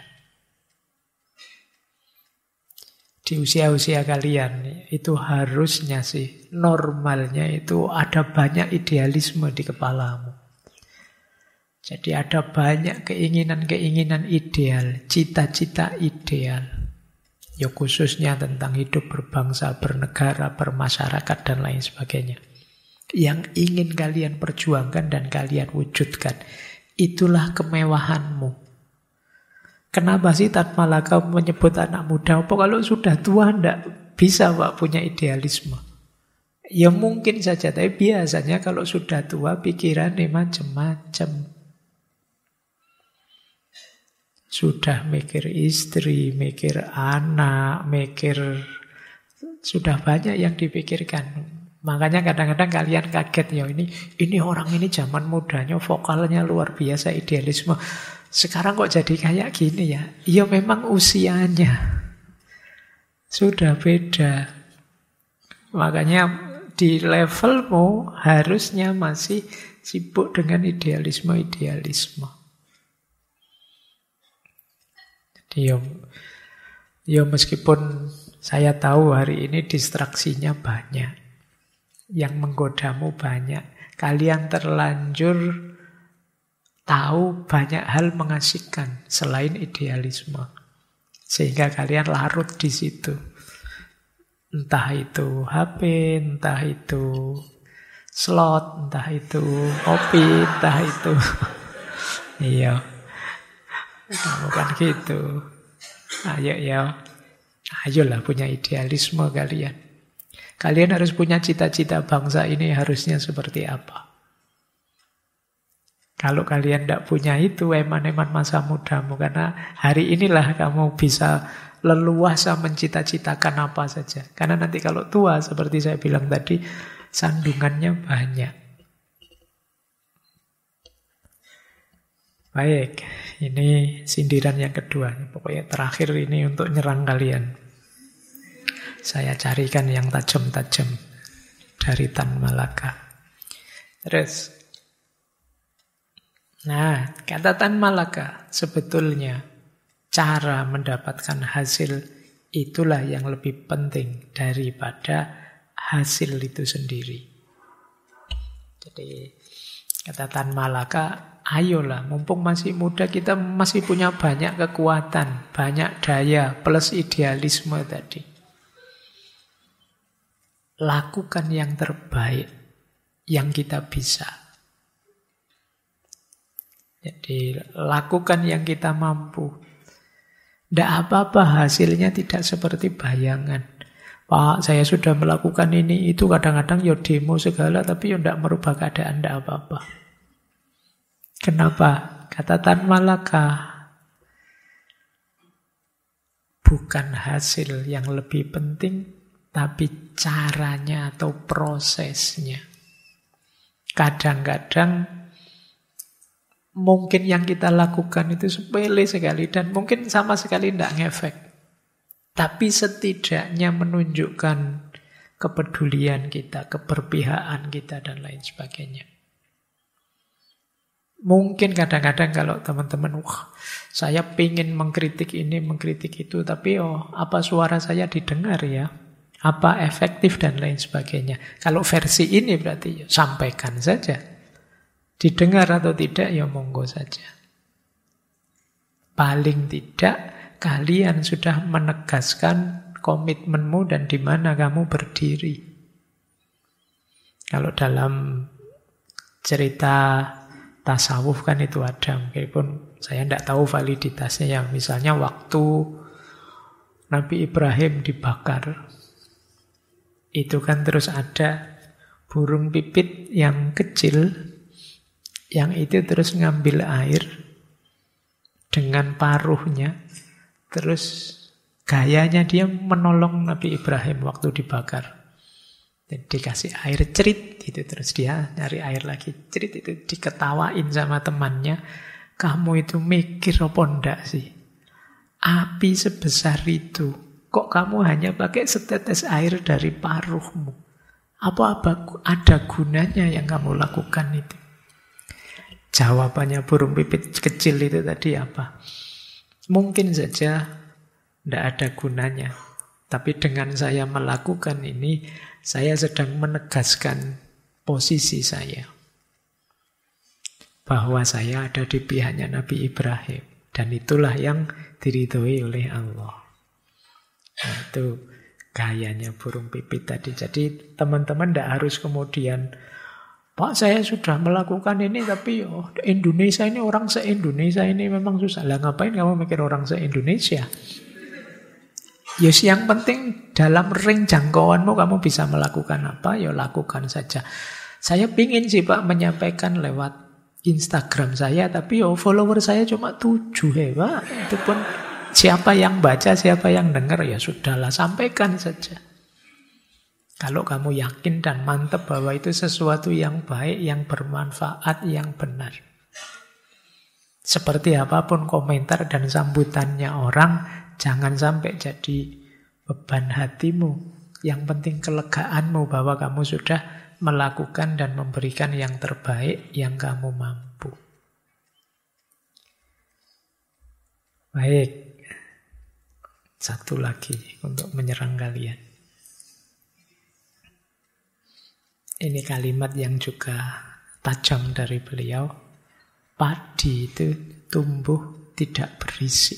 A: Di usia-usia kalian itu harusnya sih, normalnya itu ada banyak idealisme di kepalamu. Jadi ada banyak keinginan-keinginan ideal, cita-cita ideal. Ya khususnya tentang hidup berbangsa, bernegara, bermasyarakat, dan lain sebagainya. Yang ingin kalian perjuangkan dan kalian wujudkan. Itulah kemewahanmu. Kenapa sih Tan Malaka menyebut anak muda? Apa kalau sudah tua tidak bisa Pak punya idealisme? Ya mungkin saja, tapi biasanya kalau sudah tua pikirannya macam-macam. Sudah mikir istri, mikir anak, sudah banyak yang dipikirkan. Makanya kadang-kadang kalian kaget, ya ini orang ini zaman mudanya vokalnya luar biasa, idealisme. Sekarang kok jadi kayak gini ya? Ya memang usianya sudah beda. Makanya di levelmu harusnya masih sibuk dengan idealisme-idealisme. Ya meskipun saya tahu hari ini distraksinya banyak, yang menggodamu banyak, kalian terlanjur tahu banyak hal mengasihkan selain idealisme, sehingga kalian larut di situ. Entah itu HP, entah itu slot, entah itu kopi, entah itu iya. Bukan gitu. Ayolah punya idealisme kalian. Kalian harus punya cita-cita bangsa ini harusnya seperti apa. Kalau kalian tidak punya itu, eman-eman masa mudamu. Karena hari inilah kamu bisa leluasa mencita-citakan apa saja. Karena nanti kalau tua, seperti saya bilang tadi, sandungannya banyak. Baik, ini sindiran yang kedua. Pokoknya terakhir ini untuk nyerang kalian. Saya carikan yang tajam-tajam dari Tan Malaka. Terus, nah, kata Tan Malaka, sebetulnya cara mendapatkan hasil itulah yang lebih penting daripada hasil itu sendiri. Jadi, kata Tan Malaka, ayolah, mumpung masih muda, kita masih punya banyak kekuatan, banyak daya, plus idealisme tadi. Lakukan yang terbaik yang kita bisa. Jadi, lakukan yang kita mampu. Tidak apa-apa hasilnya tidak seperti bayangan. Pak, saya sudah melakukan ini, itu kadang-kadang ya demo segala, tapi ya tidak merubah keadaan, tidak apa-apa. Kenapa? Kata Tan Malaka, bukan hasil yang lebih penting, tapi caranya atau prosesnya. Kadang-kadang mungkin yang kita lakukan itu sepele sekali dan mungkin sama sekali tidak ngefek. Tapi setidaknya menunjukkan kepedulian kita, keberpihakan kita, dan lain sebagainya. Mungkin kadang-kadang kalau teman-teman, wah, saya pingin mengkritik ini, mengkritik itu, tapi apa suara saya didengar ya? Apa efektif dan lain sebagainya. Kalau versi ini berarti ya, sampaikan saja. Didengar atau tidak ya monggo saja. Paling tidak kalian sudah menegaskan komitmenmu dan di mana kamu berdiri. Kalau dalam cerita tasawuf kan itu ada, meskipun saya tidak tahu validitasnya ya. Misalnya waktu Nabi Ibrahim dibakar, itu kan terus ada burung pipit yang kecil, yang itu terus ngambil air dengan paruhnya, terus gayanya dia menolong Nabi Ibrahim waktu dibakar. Jadi dikasih air cerit, itu terus dia nyari air lagi, cerit, itu diketawain sama temannya. Kamu itu mikir apa ndak sih? Api sebesar itu, kok kamu hanya pakai setetes air dari paruhmu? Apa ada gunanya yang kamu lakukan itu? Jawabannya burung pipit kecil itu tadi apa? Mungkin saja tidak ada gunanya. Tapi dengan saya melakukan ini, saya sedang menegaskan posisi saya. Bahwa saya ada di pihaknya Nabi Ibrahim. Dan itulah yang diridhoi oleh Allah. Nah, itu gayanya burung pipit tadi. Jadi teman-teman tidak harus kemudian, Pak, saya sudah melakukan ini, tapi Indonesia ini, orang se-Indonesia ini memang susah. Lah ngapain kamu mikir orang se-Indonesia? Yes, yang penting dalam ring jangkauanmu kamu bisa melakukan apa, ya lakukan saja. Saya pingin sih Pak menyampaikan lewat Instagram saya, tapi follower saya cuma 7 Pak. Itu pun siapa yang baca, siapa yang dengar, ya sudahlah, sampaikan saja. Kalau kamu yakin dan mantap bahwa itu sesuatu yang baik, yang bermanfaat, yang benar. Seperti apapun komentar dan sambutannya orang, jangan sampai jadi beban hatimu. Yang penting kelegaanmu bahwa kamu sudah melakukan dan memberikan yang terbaik yang kamu mampu. Baik. Satu lagi untuk menyerang kalian. Ini kalimat yang juga tajam dari beliau. Padi itu tumbuh tidak berisik.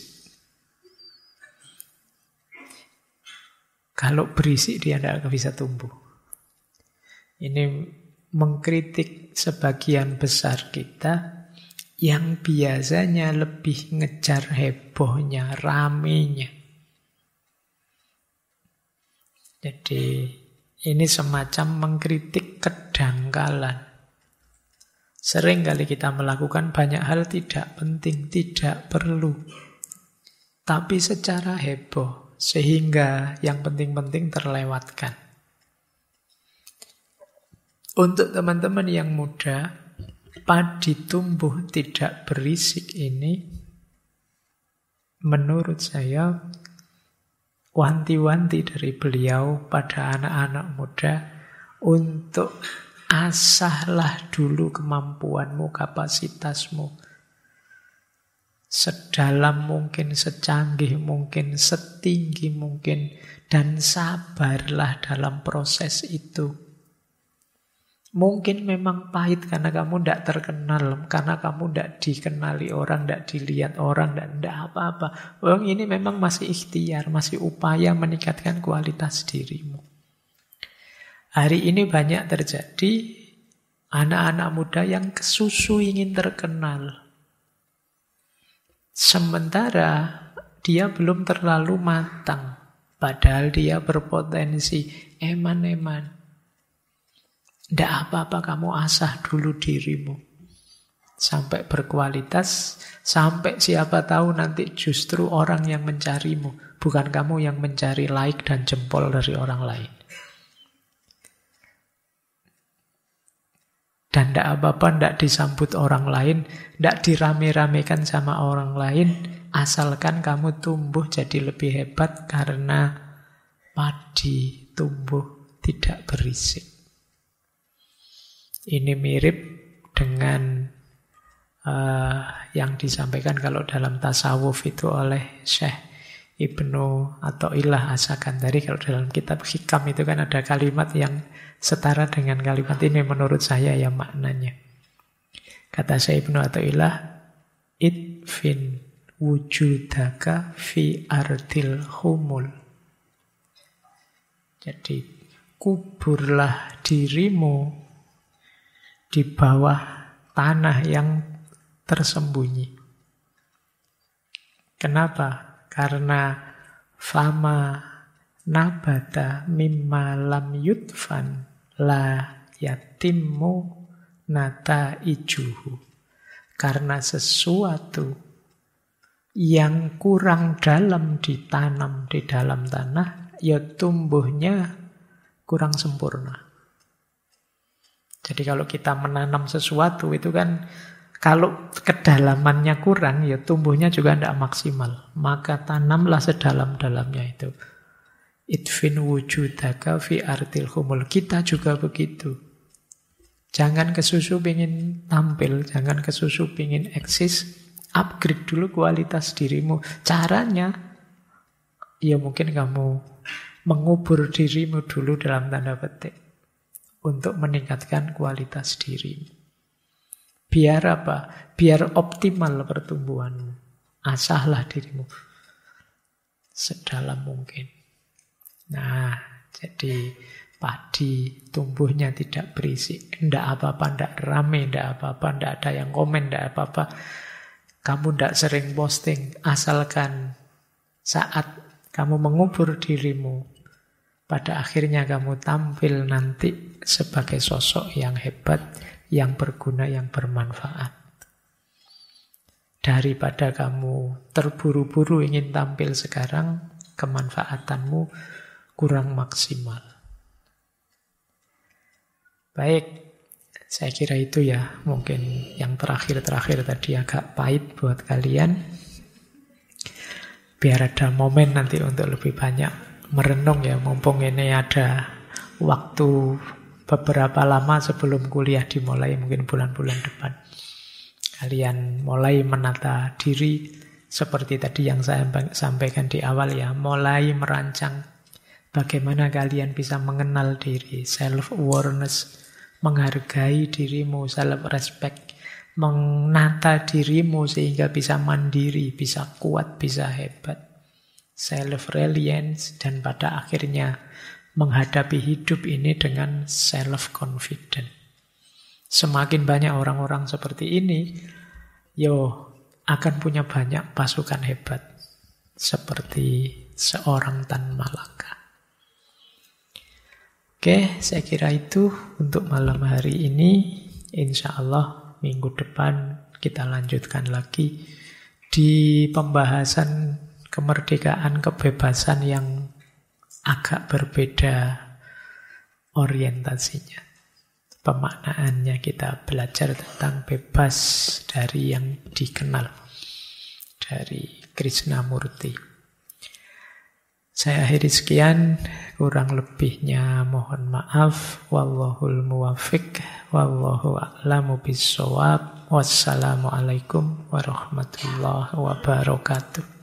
A: Kalau berisik dia tidak bisa tumbuh. Ini mengkritik sebagian besar kita yang biasanya lebih ngejar hebohnya, ramenya. Jadi ini semacam mengkritik kedangkalan. Sering kali kita melakukan banyak hal tidak penting, tidak perlu. Tapi secara heboh, sehingga yang penting-penting terlewatkan. Untuk teman-teman yang muda, padi tumbuh tidak berisik ini, menurut saya, wanti-wanti dari beliau pada anak-anak muda untuk asahlah dulu kemampuanmu, kapasitasmu. Sedalam mungkin, secanggih mungkin, setinggi mungkin, dan sabarlah dalam proses itu. Mungkin memang pahit karena kamu tidak terkenal, karena kamu tidak dikenali orang, tidak dilihat orang, tidak apa-apa. Ini memang masih ikhtiar, masih upaya meningkatkan kualitas dirimu. Hari ini banyak terjadi anak-anak muda yang kesusu ingin terkenal. Sementara dia belum terlalu matang, padahal dia berpotensi eman-eman. Tidak apa-apa kamu asah dulu dirimu. Sampai berkualitas, sampai siapa tahu nanti justru orang yang mencarimu. Bukan kamu yang mencari like dan jempol dari orang lain. Dan tidak apa-apa, tidak disambut orang lain, tidak dirame-ramekan sama orang lain, asalkan kamu tumbuh jadi lebih hebat karena padi tumbuh tidak berisik. Ini mirip dengan yang disampaikan kalau dalam tasawuf itu oleh Syekh Ibnu Athaillah As-Sakandari. Kalau dalam kitab Hikam itu kan ada kalimat yang setara dengan kalimat ini menurut saya ya maknanya. Kata Syekh Ibnu Athaillah, idfin wujudaka fi ardil humul. Jadi kuburlah dirimu di bawah tanah yang tersembunyi. Kenapa? Karena fama nabata mimma lam yudfan la yatimmu nata ijuhu. Karena sesuatu yang kurang dalam ditanam di dalam tanah, ya tumbuhnya kurang sempurna. Jadi kalau kita menanam sesuatu itu kan, kalau kedalamannya kurang, ya tumbuhnya juga tidak maksimal. Maka tanamlah sedalam-dalamnya itu. Idfin wujudaka fi ardil humul. Kita juga begitu. Jangan kesusu pingin tampil, jangan kesusu pingin eksis. Upgrade dulu kualitas dirimu. Caranya, ya mungkin kamu mengubur dirimu dulu dalam tanda petik. Untuk meningkatkan kualitas dirimu. Biar apa? Biar optimal pertumbuhanmu. Asahlah dirimu sedalam mungkin. Nah, jadi padi tumbuhnya tidak berisik. Tidak apa-apa, tidak rame, tidak apa-apa, tidak ada yang komen, tidak apa-apa. Kamu tidak sering posting. Asalkan saat kamu mengubur dirimu, pada akhirnya kamu tampil nanti sebagai sosok yang hebat, yang berguna, yang bermanfaat. Daripada kamu terburu-buru ingin tampil sekarang, kemanfaatanmu kurang maksimal. Baik, saya kira itu ya. Mungkin yang terakhir-terakhir tadi agak pahit buat kalian. Biar ada momen nanti untuk lebih banyak merenung ya. Mumpung ini ada waktu beberapa lama sebelum kuliah dimulai, mungkin bulan-bulan depan. Kalian mulai menata diri seperti tadi yang saya sampaikan di awal ya. Mulai merancang bagaimana kalian bisa mengenal diri, self-awareness, menghargai dirimu, self-respect, menata dirimu sehingga bisa mandiri, bisa kuat, bisa hebat. Self-reliance, dan pada akhirnya menghadapi hidup ini dengan self-confident. Semakin banyak orang-orang seperti ini, akan punya banyak pasukan hebat. Seperti seorang Tan Malaka. Oke, saya kira itu untuk malam hari ini. Insya Allah minggu depan kita lanjutkan lagi di pembahasan kemerdekaan, kebebasan yang agak berbeda orientasinya. Pemaknaannya kita belajar tentang bebas dari yang dikenal, dari Krishnamurti. Saya akhiri sekian, kurang lebihnya mohon maaf. Wallahul muwaffiq, wallahu a'lamu bissawab. Wassalamualaikum warahmatullahi wabarakatuh.